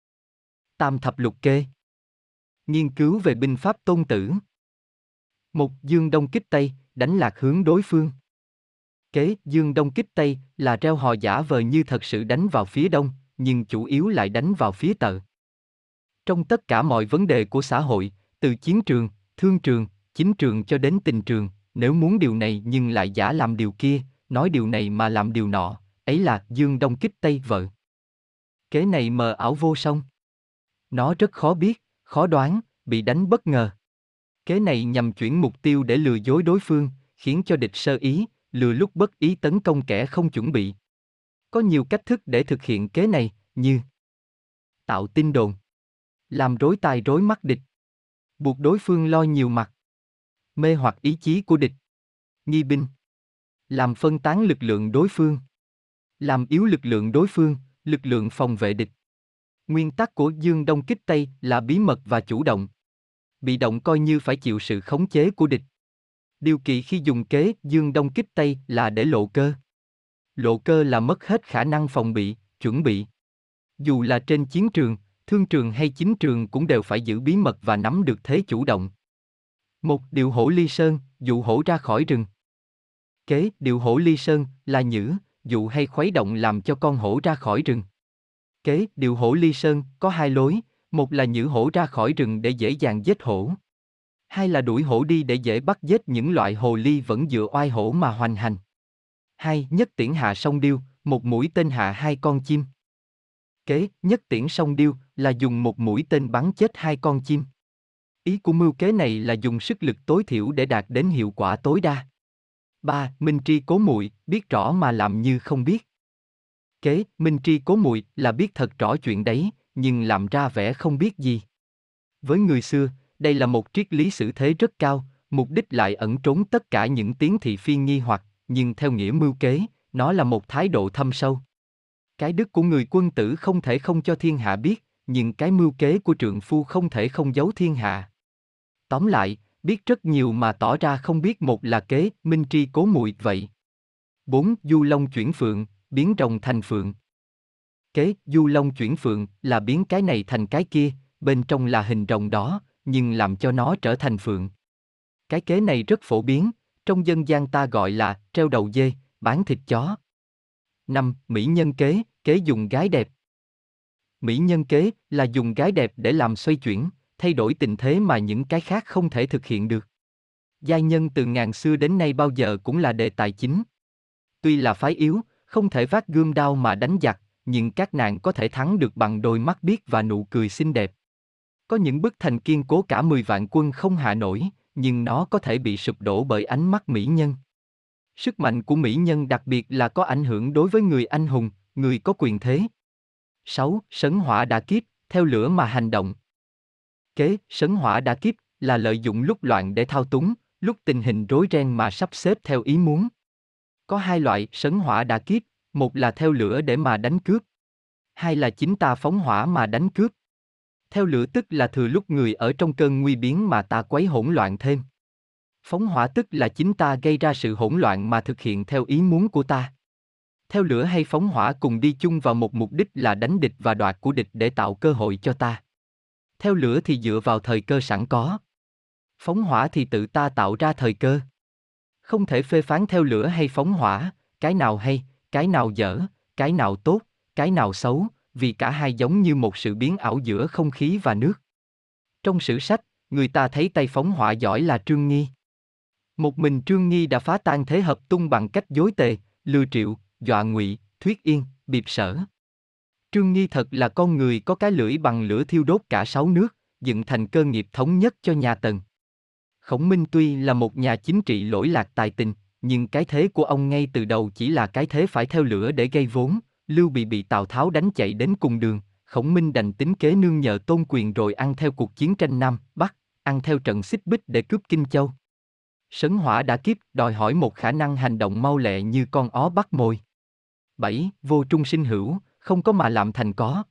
Tam thập lục kê. Nghiên cứu về binh pháp Tôn Tử. Một Dương Đông kích Tây, đánh lạc hướng đối phương. Kế Dương Đông kích Tây là reo hò giả vờ như thật sự đánh vào phía đông, nhưng chủ yếu lại đánh vào phía tợ. Trong tất cả mọi vấn đề của xã hội, từ chiến trường, thương trường, chính trường cho đến tình trường, nếu muốn điều này nhưng lại giả làm điều kia, nói điều này mà làm điều nọ, ấy là dương đông kích tây vợ. Kế này mờ ảo vô song. Nó rất khó biết, khó đoán, bị đánh bất ngờ. Kế này nhằm chuyển mục tiêu để lừa dối đối phương, khiến cho địch sơ ý, lừa lúc bất ý tấn công kẻ không chuẩn bị. Có nhiều cách thức để thực hiện kế này, như tạo tin đồn, làm rối tai rối mắt địch, buộc đối phương lo nhiều mặt, mê hoặc ý chí của địch, nghi binh, làm phân tán lực lượng đối phương, làm yếu lực lượng đối phương, lực lượng phòng vệ địch. Nguyên tắc của dương đông kích tây là bí mật và chủ động. Bị động coi như phải chịu sự khống chế của địch. Điều kỳ khi dùng kế dương đông kích tây là để lộ cơ. Lộ cơ là mất hết khả năng phòng bị, chuẩn bị. Dù là trên chiến trường, thương trường hay chính trường cũng đều phải giữ bí mật và nắm được thế chủ động. Một điều hổ ly sơn, dụ hổ ra khỏi rừng. Kế điều hổ ly sơn là nhử, dụ hay khuấy động làm cho con hổ ra khỏi rừng. Kế điều hổ ly sơn có hai lối, một là nhử hổ ra khỏi rừng để dễ dàng giết hổ. Hai là đuổi hổ đi để dễ bắt giết những loại hồ ly vẫn dựa oai hổ mà hoành hành. Hai nhất tiễn hạ song điêu, một mũi tên hạ hai con chim. Kế nhất tiễn song điêu là dùng một mũi tên bắn chết hai con chim. Ý của mưu kế này là dùng sức lực tối thiểu để đạt đến hiệu quả tối đa. Ba. Minh tri cố muội, biết rõ mà làm như không biết. Kế minh tri cố muội là biết thật rõ chuyện đấy, nhưng làm ra vẻ không biết gì. Với người xưa, đây là một triết lý xử thế rất cao, mục đích lại ẩn trốn tất cả những tiếng thị phi nghi hoặc, nhưng theo nghĩa mưu kế, nó là một thái độ thâm sâu. Cái đức của người quân tử không thể không cho thiên hạ biết, nhưng cái mưu kế của trượng phu không thể không giấu thiên hạ. Tóm lại, biết rất nhiều mà tỏ ra không biết một là kế minh tri cố muội vậy. Bốn. Du long chuyển phượng, biến rồng thành phượng. Kế du long chuyển phượng là biến cái này thành cái kia, bên trong là hình rồng đó, nhưng làm cho nó trở thành phượng. Cái kế này rất phổ biến, trong dân gian ta gọi là treo đầu dê, bán thịt chó. Năm. Mỹ nhân kế, kế dùng gái đẹp. Mỹ nhân kế là dùng gái đẹp để làm xoay chuyển, thay đổi tình thế mà những cái khác không thể thực hiện được. Giai nhân từ ngàn xưa đến nay bao giờ cũng là đề tài chính. Tuy là phái yếu, không thể vác gươm đao mà đánh giặc, nhưng các nàng có thể thắng được bằng đôi mắt biếc và nụ cười xinh đẹp. Có những bức thành kiên cố cả mười vạn quân không hạ nổi, nhưng nó có thể bị sụp đổ bởi ánh mắt mỹ nhân. Sức mạnh của mỹ nhân đặc biệt là có ảnh hưởng đối với người anh hùng, người có quyền thế. Sáu. Sấn hỏa đả kiếp, theo lửa mà hành động. Kế sấn hỏa đả kiếp là lợi dụng lúc loạn để thao túng, lúc tình hình rối ren mà sắp xếp theo ý muốn. Có hai loại sấn hỏa đả kiếp, một là theo lửa để mà đánh cướp. Hai là chính ta phóng hỏa mà đánh cướp. Theo lửa tức là thừa lúc người ở trong cơn nguy biến mà ta quấy hỗn loạn thêm. Phóng hỏa tức là chính ta gây ra sự hỗn loạn mà thực hiện theo ý muốn của ta. Theo lửa hay phóng hỏa cùng đi chung vào một mục đích là đánh địch và đoạt của địch để tạo cơ hội cho ta. Theo lửa thì dựa vào thời cơ sẵn có. Phóng hỏa thì tự ta tạo ra thời cơ. Không thể phê phán theo lửa hay phóng hỏa, cái nào hay, cái nào dở, cái nào tốt, cái nào xấu, vì cả hai giống như một sự biến ảo giữa không khí và nước. Trong sử sách, người ta thấy tay phóng hỏa giỏi là Trương Nghi. Một mình Trương Nghi đã phá tan thế hợp tung bằng cách dối tề, lừa triệu, dọa ngụy, thuyết yên, biệp sở. Trương Nghi thật là con người có cái lưỡi bằng lửa thiêu đốt cả sáu nước, dựng thành cơ nghiệp thống nhất cho nhà Tần. Khổng Minh tuy là một nhà chính trị lỗi lạc tài tình, nhưng cái thế của ông ngay từ đầu chỉ là cái thế phải theo lửa để gây vốn. Lưu Bị bị Tào Tháo đánh chạy đến cùng đường, Khổng Minh đành tính kế nương nhờ tôn quyền rồi ăn theo cuộc chiến tranh Nam, Bắc, ăn theo trận xích bích để cướp Kinh Châu. Sấn hỏa đả kiếp đòi hỏi một khả năng hành động mau lẹ như con ó bắt mồi. Bảy. Vô trung sinh hữu, không có mà làm thành có.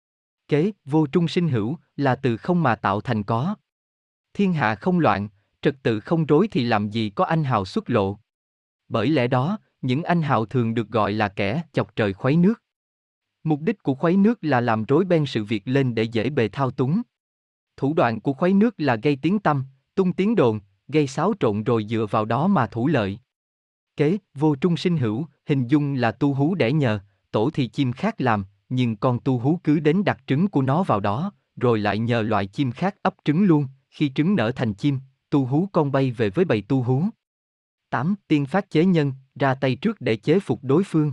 Kế vô trung sinh hữu là từ không mà tạo thành có. Thiên hạ không loạn, trật tự không rối thì làm gì có anh hào xuất lộ. Bởi lẽ đó, những anh hào thường được gọi là kẻ chọc trời khuấy nước. Mục đích của khuấy nước là làm rối beng sự việc lên để dễ bề thao túng. Thủ đoạn của khuấy nước là gây tiếng tăm, tung tiếng đồn, gây xáo trộn rồi dựa vào đó mà thủ lợi. Kế vô trung sinh hữu, hình dung là tu hú đẻ nhờ, tổ thì chim khác làm, nhưng con tu hú cứ đến đặt trứng của nó vào đó, rồi lại nhờ loại chim khác ấp trứng luôn, khi trứng nở thành chim, tu hú con bay về với bầy tu hú. tám. Tiên phát chế nhân, ra tay trước để chế phục đối phương.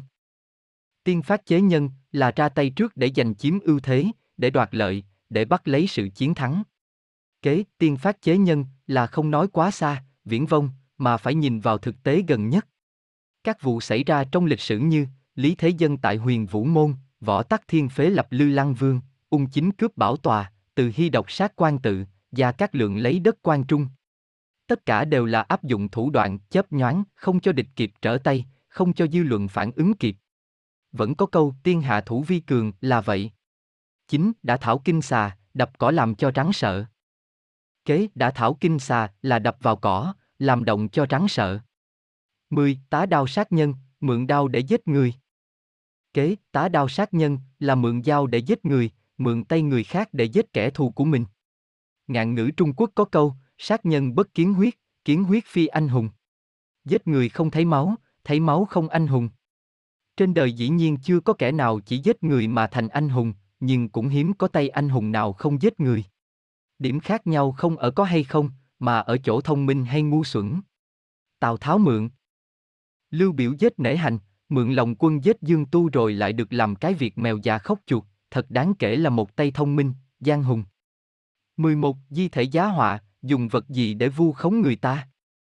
Tiên phát chế nhân là ra tay trước để giành chiếm ưu thế, để đoạt lợi, để bắt lấy sự chiến thắng. Kế, tiên phát chế nhân là không nói quá xa, viển vông, mà phải nhìn vào thực tế gần nhất. Các vụ xảy ra trong lịch sử như Lý Thế Dân tại Huyền Vũ Môn, Võ Tắc Thiên phế lập Lư Lăng Vương, Ung Chính cướp bảo tòa, Từ Hy độc sát quan tự, Gia Cát Lượng lấy đất Quan Trung. Tất cả đều là áp dụng thủ đoạn chớp nhoáng, không cho địch kịp trở tay, không cho dư luận phản ứng kịp. Vẫn có câu tiên hạ thủ vi cường là vậy. chín. Đã thảo kinh xà, đập cỏ làm cho rắn sợ. Kế, đã thảo kinh xà là đập vào cỏ, làm động cho rắn sợ. mười. Tá đao sát nhân, mượn đao để giết người. Kế, tá đao sát nhân là mượn dao để giết người, mượn tay người khác để giết kẻ thù của mình. Ngạn ngữ Trung Quốc có câu, sát nhân bất kiến huyết, kiến huyết phi anh hùng. Giết người không thấy máu, thấy máu không anh hùng. Trên đời dĩ nhiên chưa có kẻ nào chỉ giết người mà thành anh hùng, nhưng cũng hiếm có tay anh hùng nào không giết người. Điểm khác nhau không ở có hay không, mà ở chỗ thông minh hay ngu xuẩn. Tào Tháo mượn Lưu Biểu giết Nể Hành, mượn lòng quân giết Dương Tu rồi lại được làm cái việc mèo già khóc chuột, thật đáng kể là một tay thông minh, giang hùng. mười một. Di thể giá họa, dùng vật gì để vu khống người ta?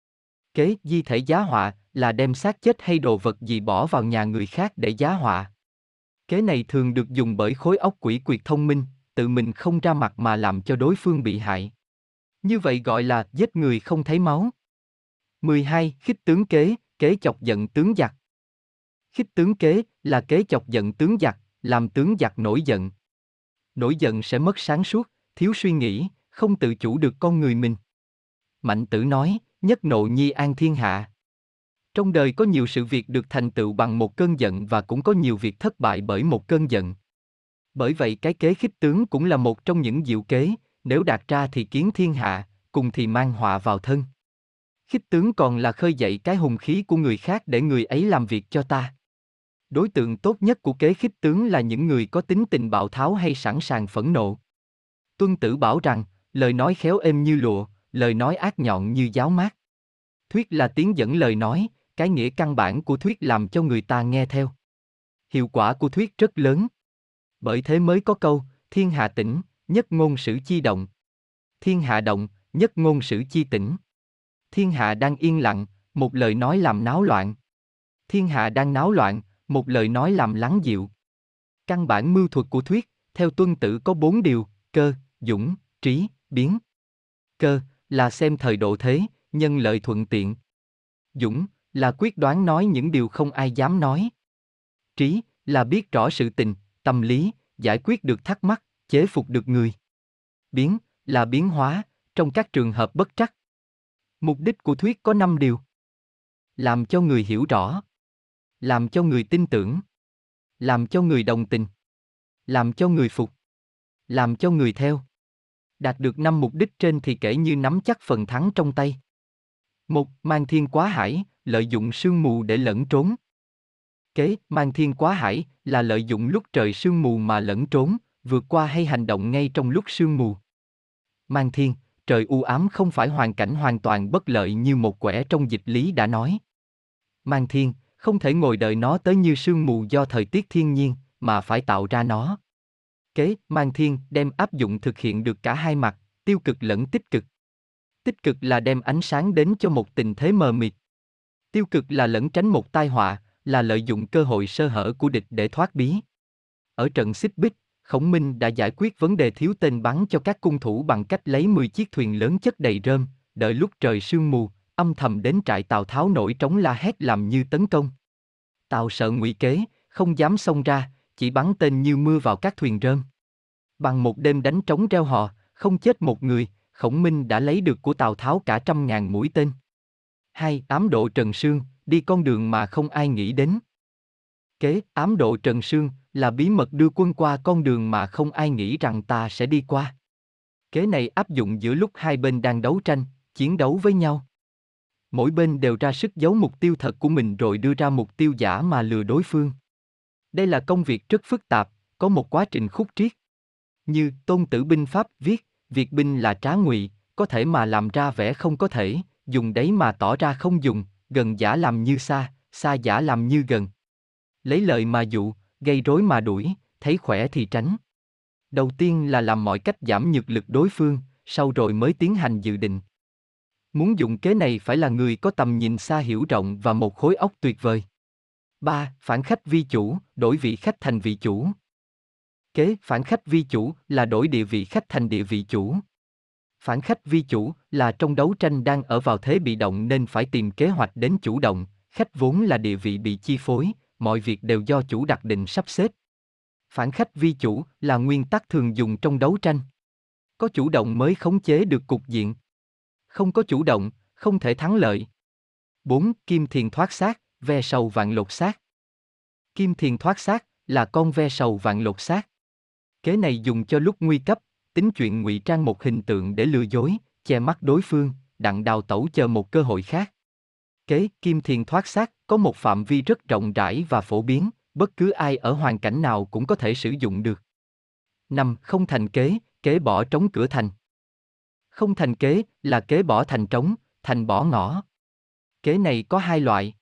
Kế, di thể giá họa là đem xác chết hay đồ vật gì bỏ vào nhà người khác để giá họa. Kế này thường được dùng bởi khối óc quỷ quyệt thông minh, tự mình không ra mặt mà làm cho đối phương bị hại. Như vậy gọi là giết người không thấy máu. mười hai. Khích tướng kế, kế chọc giận tướng giặc. Khích tướng kế là kế chọc giận tướng giặc, làm tướng giặc nổi giận. Nổi giận sẽ mất sáng suốt, thiếu suy nghĩ, không tự chủ được con người mình. Mạnh Tử nói, nhất nộ nhi an thiên hạ. Trong đời có nhiều sự việc được thành tựu bằng một cơn giận và cũng có nhiều việc thất bại bởi một cơn giận. Bởi vậy cái kế khích tướng cũng là một trong những diệu kế, nếu đạt ra thì kiến thiên hạ, cùng thì mang họa vào thân. Khích tướng còn là khơi dậy cái hùng khí của người khác để người ấy làm việc cho ta. Đối tượng tốt nhất của kế khích tướng là những người có tính tình bạo tháo hay sẵn sàng phẫn nộ. Tuân Tử bảo rằng, lời nói khéo êm như lụa, lời nói ác nhọn như giáo mát. Thuyết là tiếng dẫn lời nói, cái nghĩa căn bản của thuyết làm cho người ta nghe theo. Hiệu quả của thuyết rất lớn. Bởi thế mới có câu, thiên hạ tĩnh, nhất ngôn sử chi động. Thiên hạ động, nhất ngôn sử chi tĩnh. Thiên hạ đang yên lặng, một lời nói làm náo loạn. Thiên hạ đang náo loạn, một lời nói làm lắng dịu. Căn bản mưu thuật của thuyết, theo Tuân Tử có bốn điều, cơ, dũng, trí, biến. Cơ, là xem thời độ thế, nhân lợi thuận tiện. Dũng, là quyết đoán nói những điều không ai dám nói. Trí, là biết rõ sự tình, tâm lý, giải quyết được thắc mắc, chế phục được người. Biến, là biến hóa, trong các trường hợp bất trắc. Mục đích của thuyết có năm điều. Làm cho người hiểu rõ. Làm cho người tin tưởng. Làm cho người đồng tình. Làm cho người phục. Làm cho người theo. Đạt được năm mục đích trên thì kể như nắm chắc phần thắng trong tay. Một, mang thiên quá hải, lợi dụng sương mù để lẫn trốn. Kế, mang thiên quá hải, là lợi dụng lúc trời sương mù mà lẫn trốn, vượt qua hay hành động ngay trong lúc sương mù. Mang thiên, trời u ám không phải hoàn cảnh hoàn toàn bất lợi như một quẻ trong dịch lý đã nói. Mang thiên, không thể ngồi đợi nó tới như sương mù do thời tiết thiên nhiên, mà phải tạo ra nó. Kế, mang thiên đem áp dụng thực hiện được cả hai mặt, tiêu cực lẫn tích cực. Tích cực là đem ánh sáng đến cho một tình thế mờ mịt. Tiêu cực là lẩn tránh một tai họa, là lợi dụng cơ hội sơ hở của địch để thoát bí. Ở trận Xích Bích, Khổng Minh đã giải quyết vấn đề thiếu tên bắn cho các cung thủ bằng cách lấy mười chiếc thuyền lớn chất đầy rơm, đợi lúc trời sương mù, âm thầm đến trại Tào Tháo nổi trống la hét làm như tấn công. Tào sợ ngụy kế, không dám xông ra, chỉ bắn tên như mưa vào các thuyền rơm. Bằng một đêm đánh trống reo hò, không chết một người, Khổng Minh đã lấy được của Tào Tháo cả trăm ngàn mũi tên. Hai. Ám độ Trần Sương, đi con đường mà không ai nghĩ đến. Kế, ám độ Trần Sương là bí mật đưa quân qua con đường mà không ai nghĩ rằng ta sẽ đi qua. Kế này áp dụng giữa lúc hai bên đang đấu tranh, chiến đấu với nhau. Mỗi bên đều ra sức giấu mục tiêu thật của mình rồi đưa ra mục tiêu giả mà lừa đối phương. Đây là công việc rất phức tạp, có một quá trình khúc triết. Như Tôn Tử binh pháp viết, việc binh là trá ngụy, có thể mà làm ra vẻ không có thể, dùng đấy mà tỏ ra không dùng, gần giả làm như xa, xa giả làm như gần. Lấy lợi mà dụ, gây rối mà đuổi, thấy khỏe thì tránh. Đầu tiên là làm mọi cách giảm nhược lực đối phương, sau rồi mới tiến hành dự định. Muốn dụng kế này phải là người có tầm nhìn xa hiểu rộng và một khối óc tuyệt vời. ba. Phản khách vi chủ, đổi vị khách thành vị chủ. Kế phản khách vi chủ là đổi địa vị khách thành địa vị chủ. Phản khách vi chủ là trong đấu tranh đang ở vào thế bị động nên phải tìm kế hoạch đến chủ động, khách vốn là địa vị bị chi phối, mọi việc đều do chủ đặc định sắp xếp. Phản khách vi chủ là nguyên tắc thường dùng trong đấu tranh. Có chủ động mới khống chế được cục diện. Không có chủ động, không thể thắng lợi. bốn. Kim thiền thoát xác, ve sầu vạn lột xác. Kim thiền thoát xác là con ve sầu vạn lột xác. Kế này dùng cho lúc nguy cấp, tính chuyện ngụy trang một hình tượng để lừa dối, che mắt đối phương, đặng đào tẩu chờ một cơ hội khác. Kế kim thiền thoát xác có một phạm vi rất rộng rãi và phổ biến, bất cứ ai ở hoàn cảnh nào cũng có thể sử dụng được. năm. Không thành kế, kế bỏ trống cửa thành. Không thành kế là kế bỏ thành trống, thành bỏ ngõ. Kế này có hai loại.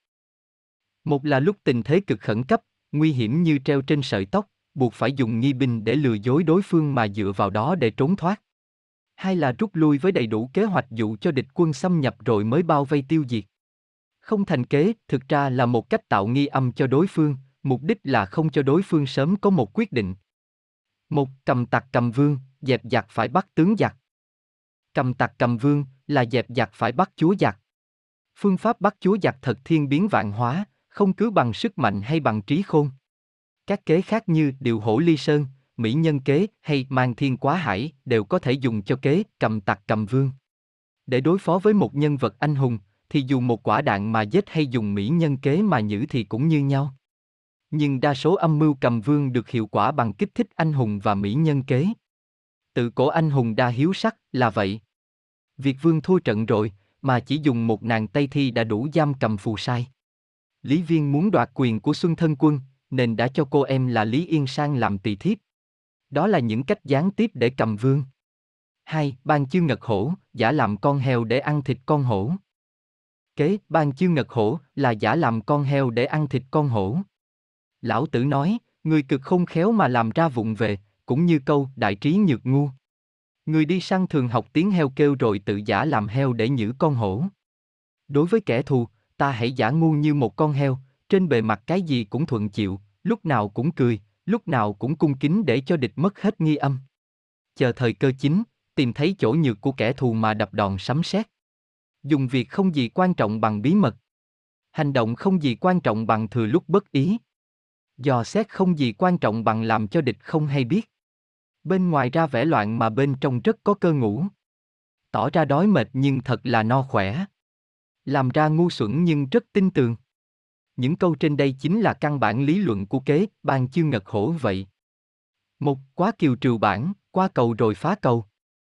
Một là lúc tình thế cực khẩn cấp, nguy hiểm như treo trên sợi tóc, buộc phải dùng nghi binh để lừa dối đối phương mà dựa vào đó để trốn thoát. Hai là rút lui với đầy đủ kế hoạch dụ cho địch quân xâm nhập rồi mới bao vây tiêu diệt. Không thành kế thực ra là một cách tạo nghi âm cho đối phương, mục đích là không cho đối phương sớm có một quyết định. Một. Cầm tặc cầm vương, dẹp giặc phải bắt tướng giặc. Cầm tặc cầm vương là dẹp giặc phải bắt chúa giặc. Phương pháp bắt chúa giặc thật thiên biến vạn hóa, không cứ bằng sức mạnh hay bằng trí khôn. Các kế khác như điều hổ ly sơn, mỹ nhân kế hay mang thiên quá hải đều có thể dùng cho kế cầm tặc cầm vương. Để đối phó với một nhân vật anh hùng, thì dù một quả đạn mà giết hay dùng mỹ nhân kế mà nhử thì cũng như nhau. Nhưng đa số âm mưu cầm vương được hiệu quả bằng kích thích anh hùng và mỹ nhân kế. Tự cổ anh hùng đa hiếu sắc là vậy. Việt Vương thua trận rồi, mà chỉ dùng một nàng Tây Thi đã đủ giam cầm phù sai. Lý Viên muốn đoạt quyền của Xuân Thân Quân, nên đã cho cô em là Lý Yên Sang làm tỳ thiếp. Đó là những cách gián tiếp để cầm vương. hai. Ban chiêu ngật hổ, giả làm con heo để ăn thịt con hổ. Kế ban chiêu ngật hổ là giả làm con heo để ăn thịt con hổ. Lão Tử nói, người cực không khéo mà làm ra vụng về, cũng như câu đại trí nhược ngu. Người đi săn thường học tiếng heo kêu rồi tự giả làm heo để nhử con hổ. Đối với kẻ thù, ta hãy giả ngu như một con heo, trên bề mặt cái gì cũng thuận chịu, lúc nào cũng cười, lúc nào cũng cung kính để cho địch mất hết nghi âm. Chờ thời cơ chính, tìm thấy chỗ nhược của kẻ thù mà đập đòn sấm sét. Dùng việc không gì quan trọng bằng bí mật. Hành động không gì quan trọng bằng thừa lúc bất ý. Dò xét không gì quan trọng bằng làm cho địch không hay biết. Bên ngoài ra vẻ loạn mà bên trong rất có cơ ngủ. Tỏ ra đói mệt nhưng thật là no khỏe. Làm ra ngu xuẩn nhưng rất tin tường. Những câu trên đây chính là căn bản lý luận của kế ban chiêu ngật hổ vậy. Một. Quá kiều trừ bản, qua cầu rồi phá cầu.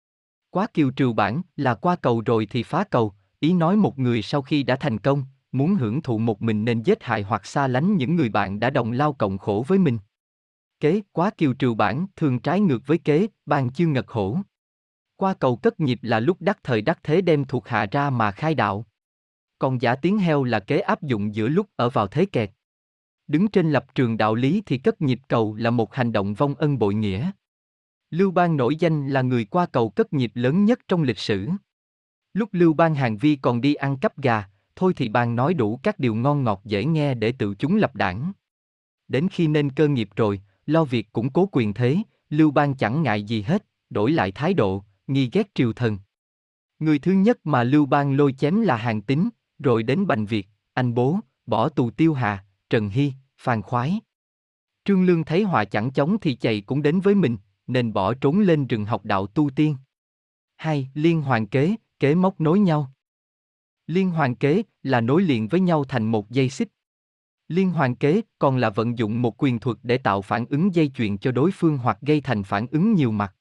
Quá kiều trừ bản là qua cầu rồi thì phá cầu, ý nói một người sau khi đã thành công, muốn hưởng thụ một mình nên giết hại hoặc xa lánh những người bạn đã đồng lao cộng khổ với mình. Kế quá kiều trừ bản thường trái ngược với kế ban chiêu ngật hổ. Qua cầu cất nhịp là lúc đắc thời đắc thế đem thuộc hạ ra mà khai đạo. Còn giả tiếng heo là kế áp dụng giữa lúc ở vào thế kẹt. Đứng trên lập trường đạo lý thì cất nhịp cầu là một hành động vong ân bội nghĩa. Lưu Bang nổi danh là người qua cầu cất nhịp lớn nhất trong lịch sử. Lúc Lưu Bang hàng vi còn đi ăn cắp gà, thôi thì Bang nói đủ các điều ngon ngọt dễ nghe để tự chúng lập đảng. Đến khi nên cơ nghiệp rồi, lo việc củng cố quyền thế, Lưu Bang chẳng ngại gì hết, đổi lại thái độ, nghi ghét triều thần. Người thứ nhất mà Lưu Bang lôi chém là Hàn Tín, rồi đến Bành Việt, Anh Bố, bỏ tù Tiêu Hà, Trần Hy, Phan Khoái. Trương Lương thấy họa chẳng chóng thì chạy cũng đến với mình, nên bỏ trốn lên rừng học đạo tu tiên. hai. Liên hoàn kế, kế móc nối nhau. Liên hoàn kế là nối liền với nhau thành một dây xích. Liên hoàn kế còn là vận dụng một quyền thuật để tạo phản ứng dây chuyền cho đối phương hoặc gây thành phản ứng nhiều mặt.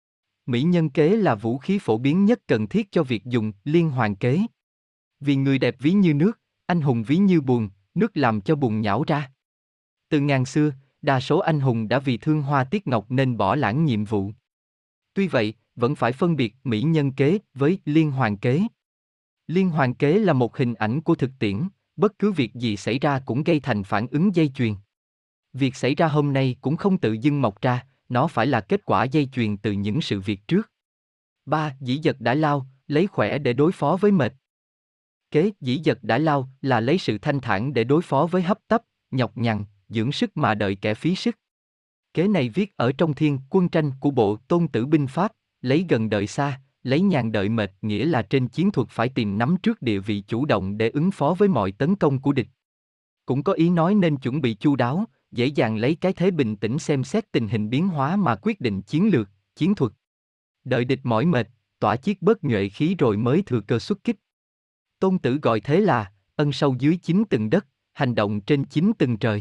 Mỹ nhân kế là vũ khí phổ biến nhất cần thiết cho việc dùng liên hoàn kế. Vì người đẹp ví như nước, anh hùng ví như bùn, nước làm cho bùn nhão ra. Từ ngàn xưa, đa số anh hùng đã vì thương hoa tiếc ngọc nên bỏ lãng nhiệm vụ. Tuy vậy, vẫn phải phân biệt mỹ nhân kế với liên hoàn kế. Liên hoàn kế là một hình ảnh của thực tiễn, bất cứ việc gì xảy ra cũng gây thành phản ứng dây chuyền. Việc xảy ra hôm nay cũng không tự dưng mọc ra, nó phải là kết quả dây chuyền từ những sự việc trước. ba. Dĩ dật đã lao, lấy khỏe để đối phó với mệt. Kế dĩ dật đã lao là lấy sự thanh thản để đối phó với hấp tấp, nhọc nhằn, dưỡng sức mà đợi kẻ phí sức. Kế này viết ở trong Thiên Quân Tranh của bộ Tôn Tử binh pháp, lấy gần đợi xa, lấy nhàn đợi mệt, nghĩa là trên chiến thuật phải tìm nắm trước địa vị chủ động để ứng phó với mọi tấn công của địch. Cũng có ý nói nên chuẩn bị chu đáo, dễ dàng lấy cái thế bình tĩnh xem xét tình hình biến hóa mà quyết định chiến lược, chiến thuật. Đợi địch mỏi mệt, tỏa chiết bớt nhuệ khí rồi mới thừa cơ xuất kích. Tôn Tử gọi thế là ân sâu dưới chín tầng đất, hành động trên chín tầng trời.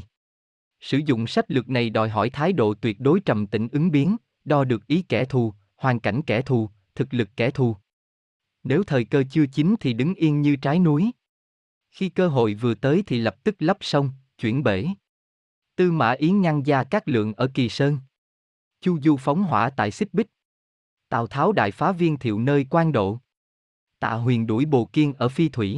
Sử dụng sách lược này đòi hỏi thái độ tuyệt đối trầm tĩnh ứng biến, đo được ý kẻ thù, hoàn cảnh kẻ thù, thực lực kẻ thù. Nếu thời cơ chưa chín thì đứng yên như trái núi. Khi cơ hội vừa tới thì lập tức lấp sông, chuyển bể. Tư Mã Ý ngăn Gia Cát Lượng ở Kỳ Sơn. Chu Du phóng hỏa tại Xích Bích. Tào Tháo đại phá Viên Thiệu nơi Quan Độ. Tạ Huyền đuổi Bồ Kiên ở Phi Thủy.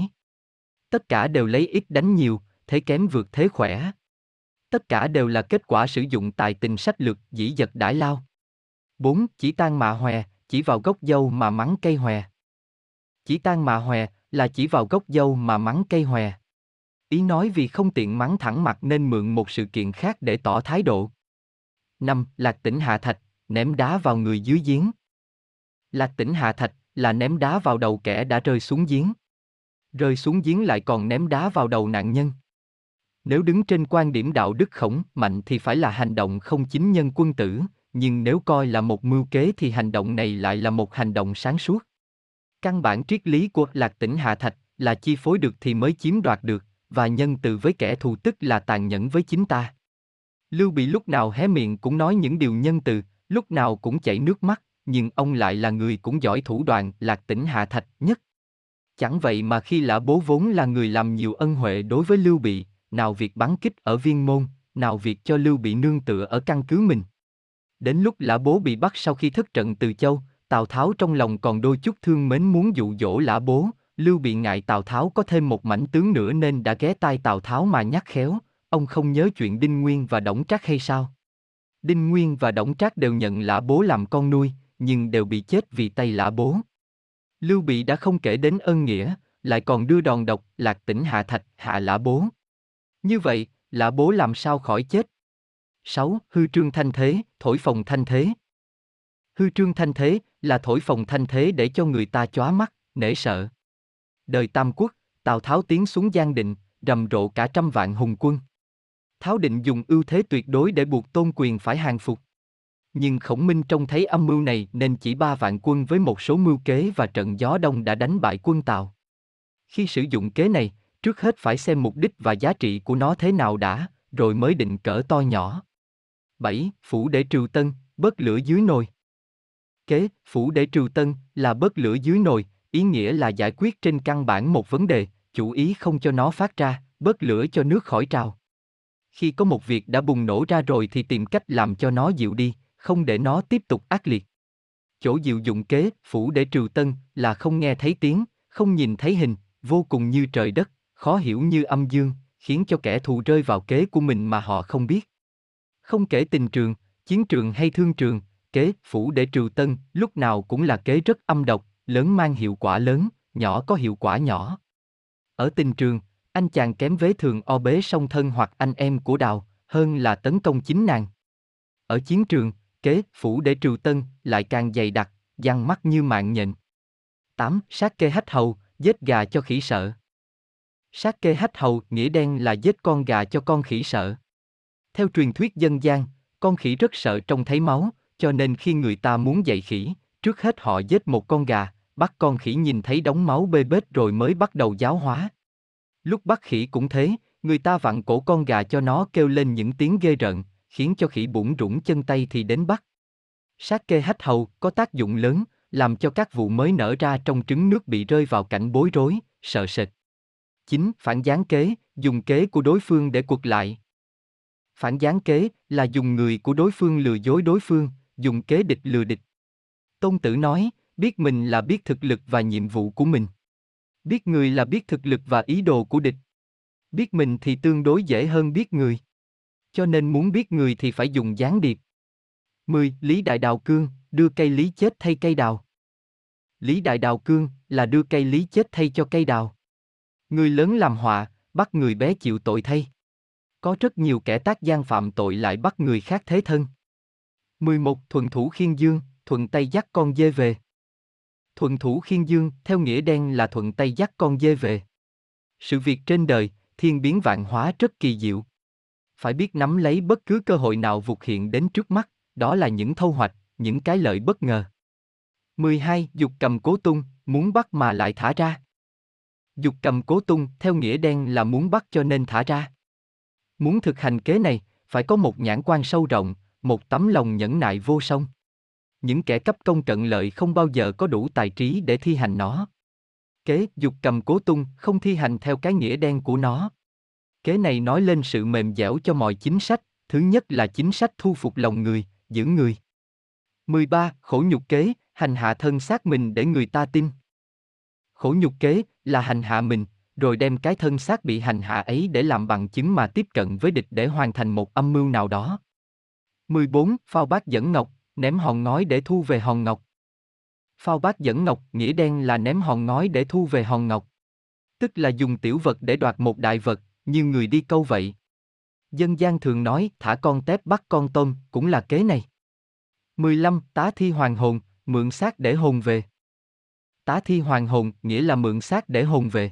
Tất cả đều lấy ít đánh nhiều, thế kém vượt thế khỏe. Tất cả đều là kết quả sử dụng tài tình sách lược dĩ dật đãi lao. bốn. Chỉ tan mạ hòe, chỉ vào gốc dâu mà mắng cây hòe. Chỉ tan mạ hòe là chỉ vào gốc dâu mà mắng cây hòe. Ý nói vì không tiện mắng thẳng mặt nên mượn một sự kiện khác để tỏ thái độ. năm. Lạc tỉnh hạ thạch, ném đá vào người dưới giếng. Lạc tỉnh hạ thạch là ném đá vào đầu kẻ đã rơi xuống giếng. Rơi xuống giếng lại còn ném đá vào đầu nạn nhân. Nếu đứng trên quan điểm đạo đức khổng mạnh thì phải là hành động không chính nhân quân tử, nhưng nếu coi là một mưu kế thì hành động này lại là một hành động sáng suốt. Căn bản triết lý của lạc tỉnh hạ thạch là chi phối được thì mới chiếm đoạt được, và nhân từ với kẻ thù tức là tàn nhẫn với chính ta. Lưu Bị lúc nào hé miệng cũng nói những điều nhân từ, lúc nào cũng chảy nước mắt, nhưng ông lại là người cũng giỏi thủ đoạn lạc tỉnh hạ thạch nhất. Chẳng vậy mà khi Lã Bố vốn là người làm nhiều ân huệ đối với Lưu Bị, nào việc bắn kích ở Viên Môn, nào việc cho Lưu Bị nương tựa ở căn cứ mình. Đến lúc Lã Bố bị bắt sau khi thất trận Từ Châu, Tào Tháo trong lòng còn đôi chút thương mến muốn dụ dỗ Lã Bố. Lưu Bị ngại Tào Tháo có thêm một mảnh tướng nữa nên đã ghé tai Tào Tháo mà nhắc khéo, ông không nhớ chuyện Đinh Nguyên và Đổng Trác hay sao? Đinh Nguyên và Đổng Trác đều nhận Lã Bố làm con nuôi, nhưng đều bị chết vì tay Lã Bố. Lưu Bị đã không kể đến ân nghĩa, lại còn đưa đòn độc lạc tỉnh hạ thạch hạ Lã Bố. Như vậy, Lã Bố làm sao khỏi chết? sáu. Hư trương thanh thế, thổi phồng thanh thế. Hư trương thanh thế là thổi phồng thanh thế để cho người ta chóa mắt, nể sợ. Đời Tam Quốc, Tào Tháo tiến xuống Giang Định, rầm rộ cả trăm vạn hùng quân. Tháo định dùng ưu thế tuyệt đối để buộc Tôn Quyền phải hàng phục. Nhưng Khổng Minh trông thấy âm mưu này nên chỉ ba vạn quân với một số mưu kế và trận gió đông đã đánh bại quân Tào. Khi sử dụng kế này, trước hết phải xem mục đích và giá trị của nó thế nào đã, rồi mới định cỡ to nhỏ. bảy. Phủ để trừ tân, bớt lửa dưới nồi. Kế, phủ để trừ tân, là bớt lửa dưới nồi, ý nghĩa là giải quyết trên căn bản một vấn đề, chủ ý không cho nó phát ra, bớt lửa cho nước khỏi trào. Khi có một việc đã bùng nổ ra rồi thì tìm cách làm cho nó dịu đi, không để nó tiếp tục ác liệt. Chỗ dịu dụng kế, phủ để trừ tân, là không nghe thấy tiếng, không nhìn thấy hình, vô cùng như trời đất, khó hiểu như âm dương, khiến cho kẻ thù rơi vào kế của mình mà họ không biết. Không kể tình trường, chiến trường hay thương trường, kế, phủ để trừ tân, lúc nào cũng là kế rất âm độc, lớn mang hiệu quả lớn, nhỏ có hiệu quả nhỏ. Ở tình trường, anh chàng kém vế thường o bế song thân hoặc anh em của đào, hơn là tấn công chính nàng. Ở chiến trường, kế, phủ để trừ tân, lại càng dày đặc, giăng mắt như mạng nhện. tám. Sát kê hách hầu, giết gà cho khỉ sợ. Sát kê hách hầu, nghĩa đen là giết con gà cho con khỉ sợ. Theo truyền thuyết dân gian, con khỉ rất sợ trông thấy máu, cho nên khi người ta muốn dạy khỉ, trước hết họ giết một con gà, bắt con khỉ nhìn thấy đống máu bê bết rồi mới bắt đầu giáo hóa. Lúc bắt khỉ cũng thế, người ta vặn cổ con gà cho nó kêu lên những tiếng ghê rợn, khiến cho khỉ bủn rủn chân tay thì đến bắt. Sát kê hách hầu có tác dụng lớn, làm cho các vụ mới nở ra trong trứng nước bị rơi vào cảnh bối rối, sợ sệt. chín. Phản gián kế, dùng kế của đối phương để quật lại. Phản gián kế là dùng người của đối phương lừa dối đối phương, dùng kế địch lừa địch. Tôn Tử nói, biết mình là biết thực lực và nhiệm vụ của mình. Biết người là biết thực lực và ý đồ của địch. Biết mình thì tương đối dễ hơn biết người. Cho nên muốn biết người thì phải dùng gián điệp. mười. Lý Đại Đào Cương, đưa cây lý chết thay cây đào. Lý Đại Đào Cương là đưa cây lý chết thay cho cây đào. Người lớn làm họa, bắt người bé chịu tội thay. Có rất nhiều kẻ tác gian phạm tội lại bắt người khác thế thân. mười một. Thuận thủ khiên dương, thuận tay dắt con dê về. Thuận thủ khiên dương, theo nghĩa đen là thuận tay dắt con dê về. Sự việc trên đời, thiên biến vạn hóa rất kỳ diệu. Phải biết nắm lấy bất cứ cơ hội nào vụt hiện đến trước mắt, đó là những thâu hoạch, những cái lợi bất ngờ. mười hai. Dục cầm cố tung, muốn bắt mà lại thả ra. Dục cầm cố tung, theo nghĩa đen là muốn bắt cho nên thả ra. Muốn thực hành kế này, phải có một nhãn quan sâu rộng, một tấm lòng nhẫn nại vô song. Những kẻ cấp công cận lợi không bao giờ có đủ tài trí để thi hành nó. Kế dục cầm cố tung không thi hành theo cái nghĩa đen của nó. Kế này nói lên sự mềm dẻo cho mọi chính sách, thứ nhất là chính sách thu phục lòng người, giữ người. mười ba. Khổ nhục kế, hành hạ thân xác mình để người ta tin. Khổ nhục kế là hành hạ mình, rồi đem cái thân xác bị hành hạ ấy để làm bằng chứng mà tiếp cận với địch để hoàn thành một âm mưu nào đó. mười bốn. Phao bát dẫn ngọc, ném hòn ngói để thu về hòn ngọc. Phao bát dẫn ngọc, nghĩa đen là ném hòn ngói để thu về hòn ngọc. Tức là dùng tiểu vật để đoạt một đại vật, như người đi câu vậy. Dân gian thường nói thả con tép bắt con tôm, cũng là kế này. mười lăm. Tá thi hoàn hồn, mượn xác để hồn về. Tá thi hoàn hồn nghĩa là mượn xác để hồn về.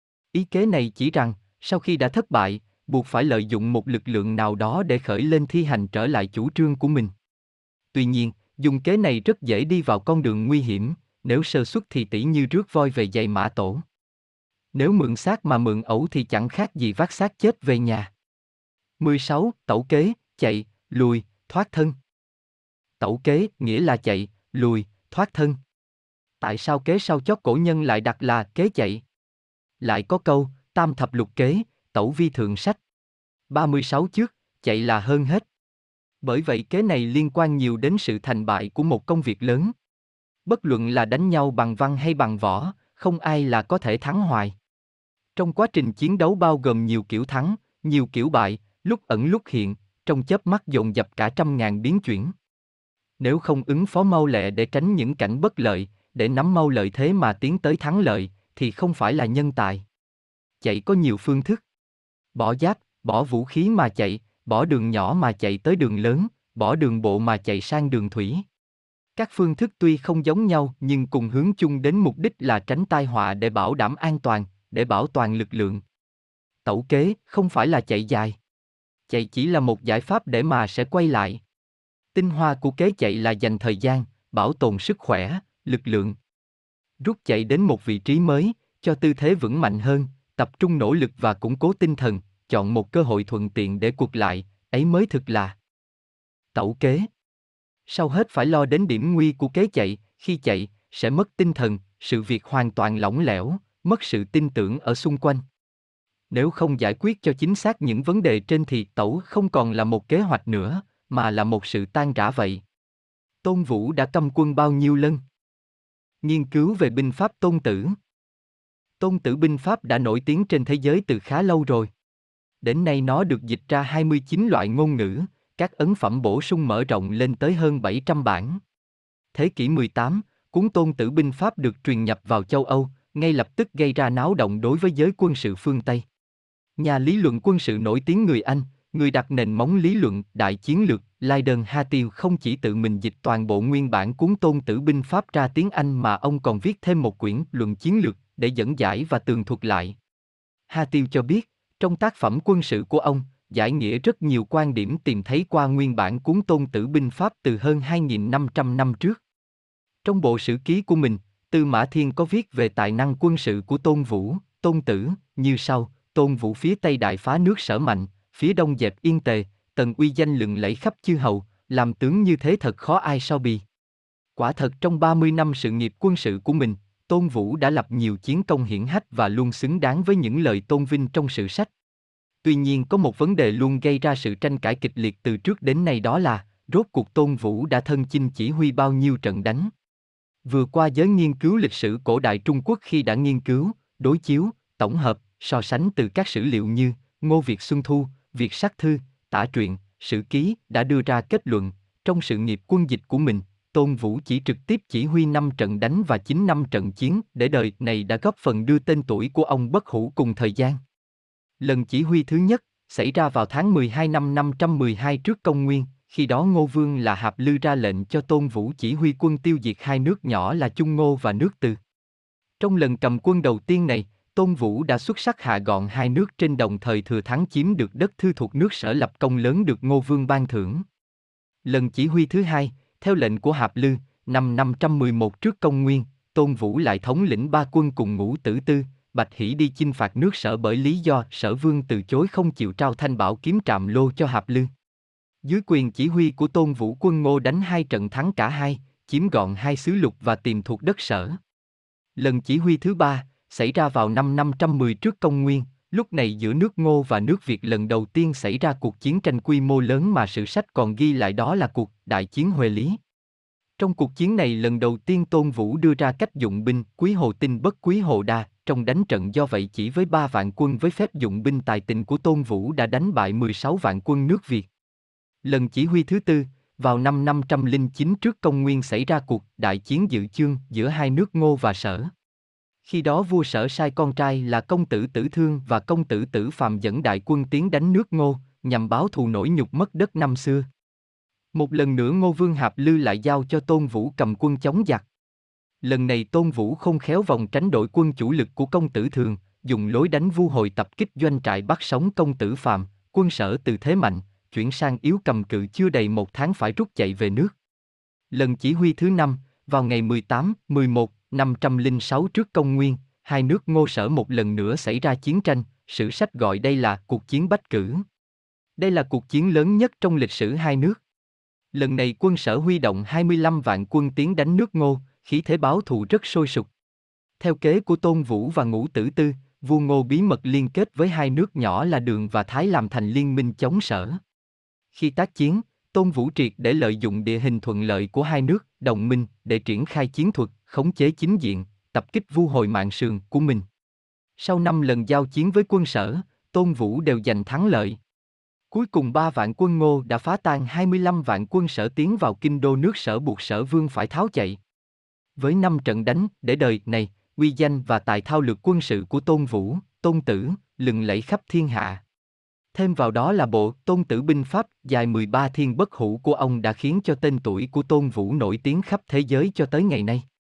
Ý kế này chỉ rằng, sau khi đã thất bại, buộc phải lợi dụng một lực lượng nào đó để khởi lên thi hành trở lại chủ trương của mình. Tuy nhiên, dùng kế này rất dễ đi vào con đường nguy hiểm, nếu sơ suất thì tỉ như rước voi về giày mã tổ. Nếu mượn xác mà mượn ẩu thì chẳng khác gì vác xác chết về nhà. mười sáu. Tẩu kế, chạy, lùi, thoát thân. Tẩu kế nghĩa là chạy, lùi, thoát thân. Tại sao kế sau chót cổ nhân lại đặt là kế chạy? Lại có câu, tam thập lục kế, tẩu vi thượng sách. ba mươi sáu trước, chạy là hơn hết. Bởi vậy kế này liên quan nhiều đến sự thành bại của một công việc lớn. Bất luận là đánh nhau bằng văn hay bằng võ, không ai là có thể thắng hoài. Trong quá trình chiến đấu bao gồm nhiều kiểu thắng, nhiều kiểu bại, lúc ẩn lúc hiện, trong chớp mắt dồn dập cả trăm ngàn biến chuyển. Nếu không ứng phó mau lẹ để tránh những cảnh bất lợi, để nắm mau lợi thế mà tiến tới thắng lợi, thì không phải là nhân tài. Chạy có nhiều phương thức. Bỏ giáp, bỏ vũ khí mà chạy, bỏ đường nhỏ mà chạy tới đường lớn, bỏ đường bộ mà chạy sang đường thủy. Các phương thức tuy không giống nhau nhưng cùng hướng chung đến mục đích là tránh tai họa để bảo đảm an toàn, để bảo toàn lực lượng. Tẩu kế không phải là chạy dài. Chạy chỉ là một giải pháp để mà sẽ quay lại. Tinh hoa của kế chạy là dành thời gian, bảo tồn sức khỏe, lực lượng. Rút chạy đến một vị trí mới, cho tư thế vững mạnh hơn, tập trung nỗ lực và củng cố tinh thần, chọn một cơ hội thuận tiện để cuộc lại, ấy mới thực là tẩu kế. Sau hết phải lo đến điểm nguy của kế chạy, khi chạy, sẽ mất tinh thần, sự việc hoàn toàn lỏng lẻo, mất sự tin tưởng ở xung quanh. Nếu không giải quyết cho chính xác những vấn đề trên thì tẩu không còn là một kế hoạch nữa, mà là một sự tan rã vậy. Tôn Vũ đã căm quân bao nhiêu lần? Nghiên cứu về binh pháp Tôn Tử. Tôn Tử binh pháp đã nổi tiếng trên thế giới từ khá lâu rồi. Đến nay nó được dịch ra hai mươi chín loại ngôn ngữ, các ấn phẩm bổ sung mở rộng lên tới hơn bảy trăm bản. Thế kỷ mười tám, cuốn Tôn Tử binh pháp được truyền nhập vào châu Âu, ngay lập tức gây ra náo động đối với giới quân sự phương Tây. Nhà lý luận quân sự nổi tiếng người Anh, người đặt nền móng lý luận đại chiến lược, Leiden Hatfield không chỉ tự mình dịch toàn bộ nguyên bản cuốn Tôn Tử binh pháp ra tiếng Anh mà ông còn viết thêm một quyển luận chiến lược để dẫn giải và tường thuật lại. Hatfield cho biết, trong tác phẩm quân sự của ông, giải nghĩa rất nhiều quan điểm tìm thấy qua nguyên bản cuốn Tôn Tử binh pháp từ hơn hai nghìn năm trăm năm trước. Trong bộ sử ký của mình, Tư Mã Thiên có viết về tài năng quân sự của Tôn Vũ, Tôn Tử, như sau: Tôn Vũ phía Tây đại phá nước Sở mạnh, phía Đông dẹp Yên Tề, tần uy danh lừng lẫy khắp chư hầu, làm tướng như thế thật khó ai so bì. Quả thật trong ba mươi năm sự nghiệp quân sự của mình, Tôn Vũ đã lập nhiều chiến công hiển hách và luôn xứng đáng với những lời tôn vinh trong sử sách. Tuy nhiên có một vấn đề luôn gây ra sự tranh cãi kịch liệt từ trước đến nay, đó là, rốt cuộc Tôn Vũ đã thân chinh chỉ huy bao nhiêu trận đánh. Vừa qua giới nghiên cứu lịch sử cổ đại Trung Quốc khi đã nghiên cứu, đối chiếu, tổng hợp, so sánh từ các sử liệu như Ngô Việt Xuân Thu, Việt Sắc Thư, Tả Truyện, Sử Ký đã đưa ra kết luận, trong sự nghiệp quân dịch của mình, Tôn Vũ chỉ trực tiếp chỉ huy năm trận đánh và chín năm trận chiến để đời này đã góp phần đưa tên tuổi của ông bất hủ cùng thời gian. Lần chỉ huy thứ nhất xảy ra vào tháng mười hai năm năm trăm mười hai trước công nguyên, khi đó Ngô Vương là Hạp Lư ra lệnh cho Tôn Vũ chỉ huy quân tiêu diệt hai nước nhỏ là Chung Ngô và nước Từ. Trong lần cầm quân đầu tiên này, Tôn Vũ đã xuất sắc hạ gọn hai nước trên đồng thời thừa thắng chiếm được đất Thư thuộc nước Sở lập công lớn được Ngô Vương ban thưởng. Lần chỉ huy thứ hai, theo lệnh của Hạp Lư, năm năm trăm mười một trước công nguyên, Tôn Vũ lại thống lĩnh ba quân cùng Ngũ Tử Tư, Bạch Hỷ đi chinh phạt nước Sở bởi lý do Sở Vương từ chối không chịu trao thanh bảo kiếm Trạm Lô cho Hạp Lư. Dưới quyền chỉ huy của Tôn Vũ, quân Ngô đánh hai trận thắng cả hai, chiếm gọn hai xứ lục và tìm thuộc đất Sở. Lần chỉ huy thứ ba, xảy ra vào năm năm trăm mười trước công nguyên, lúc này giữa nước Ngô và nước Việt lần đầu tiên xảy ra cuộc chiến tranh quy mô lớn mà sử sách còn ghi lại, đó là cuộc Đại chiến Huệ Lý. Trong cuộc chiến này lần đầu tiên Tôn Vũ đưa ra cách dụng binh quý hồ tinh bất quý hồ đa, trong đánh trận do vậy chỉ với ba vạn quân với phép dụng binh tài tình của Tôn Vũ đã đánh bại mười sáu vạn quân nước Việt. Lần chỉ huy thứ tư, vào năm năm trăm lẻ chín trước công nguyên xảy ra cuộc đại chiến Dự Chương giữa hai nước Ngô và Sở. Khi đó vua Sở sai con trai là công tử Tử Thương và công tử Tử Phàm dẫn đại quân tiến đánh nước Ngô, nhằm báo thù nỗi nhục mất đất năm xưa. Một lần nữa Ngô Vương Hạp Lư lại giao cho Tôn Vũ cầm quân chống giặc. Lần này Tôn Vũ không khéo vòng tránh đội quân chủ lực của công tử Thường, dùng lối đánh vu hồi tập kích doanh trại bắt sống công tử Phàm, quân Sở từ thế mạnh, chuyển sang yếu cầm cự chưa đầy một tháng phải rút chạy về nước. Lần chỉ huy thứ năm, vào ngày mười tám, mười một, năm trăm lẻ sáu trước công nguyên, hai nước Ngô Sở một lần nữa xảy ra chiến tranh, sử sách gọi đây là cuộc chiến Bách Cử. Đây là cuộc chiến lớn nhất trong lịch sử hai nước. Lần này quân Sở huy động hai mươi lăm vạn quân tiến đánh nước Ngô, khí thế báo thù rất sôi sục. Theo kế của Tôn Vũ và Ngũ Tử Tư, vua Ngô bí mật liên kết với hai nước nhỏ là Đường và Thái làm thành liên minh chống Sở. Khi tác chiến, Tôn Vũ triệt để lợi dụng địa hình thuận lợi của hai nước, đồng minh, để triển khai chiến thuật, khống chế chính diện, tập kích vu hồi mạn sườn của mình. Sau năm lần giao chiến với quân Sở, Tôn Vũ đều giành thắng lợi. Cuối cùng ba vạn quân Ngô đã phá tan hai mươi lăm vạn quân Sở tiến vào kinh đô nước Sở, buộc Sở Vương phải tháo chạy. Với năm trận đánh để đời này, uy danh và tài thao lược quân sự của Tôn Vũ, Tôn Tử, lừng lẫy khắp thiên hạ. Thêm vào đó là bộ Tôn Tử binh pháp dài mười ba thiên bất hủ của ông đã khiến cho tên tuổi của Tôn Vũ nổi tiếng khắp thế giới cho tới ngày nay.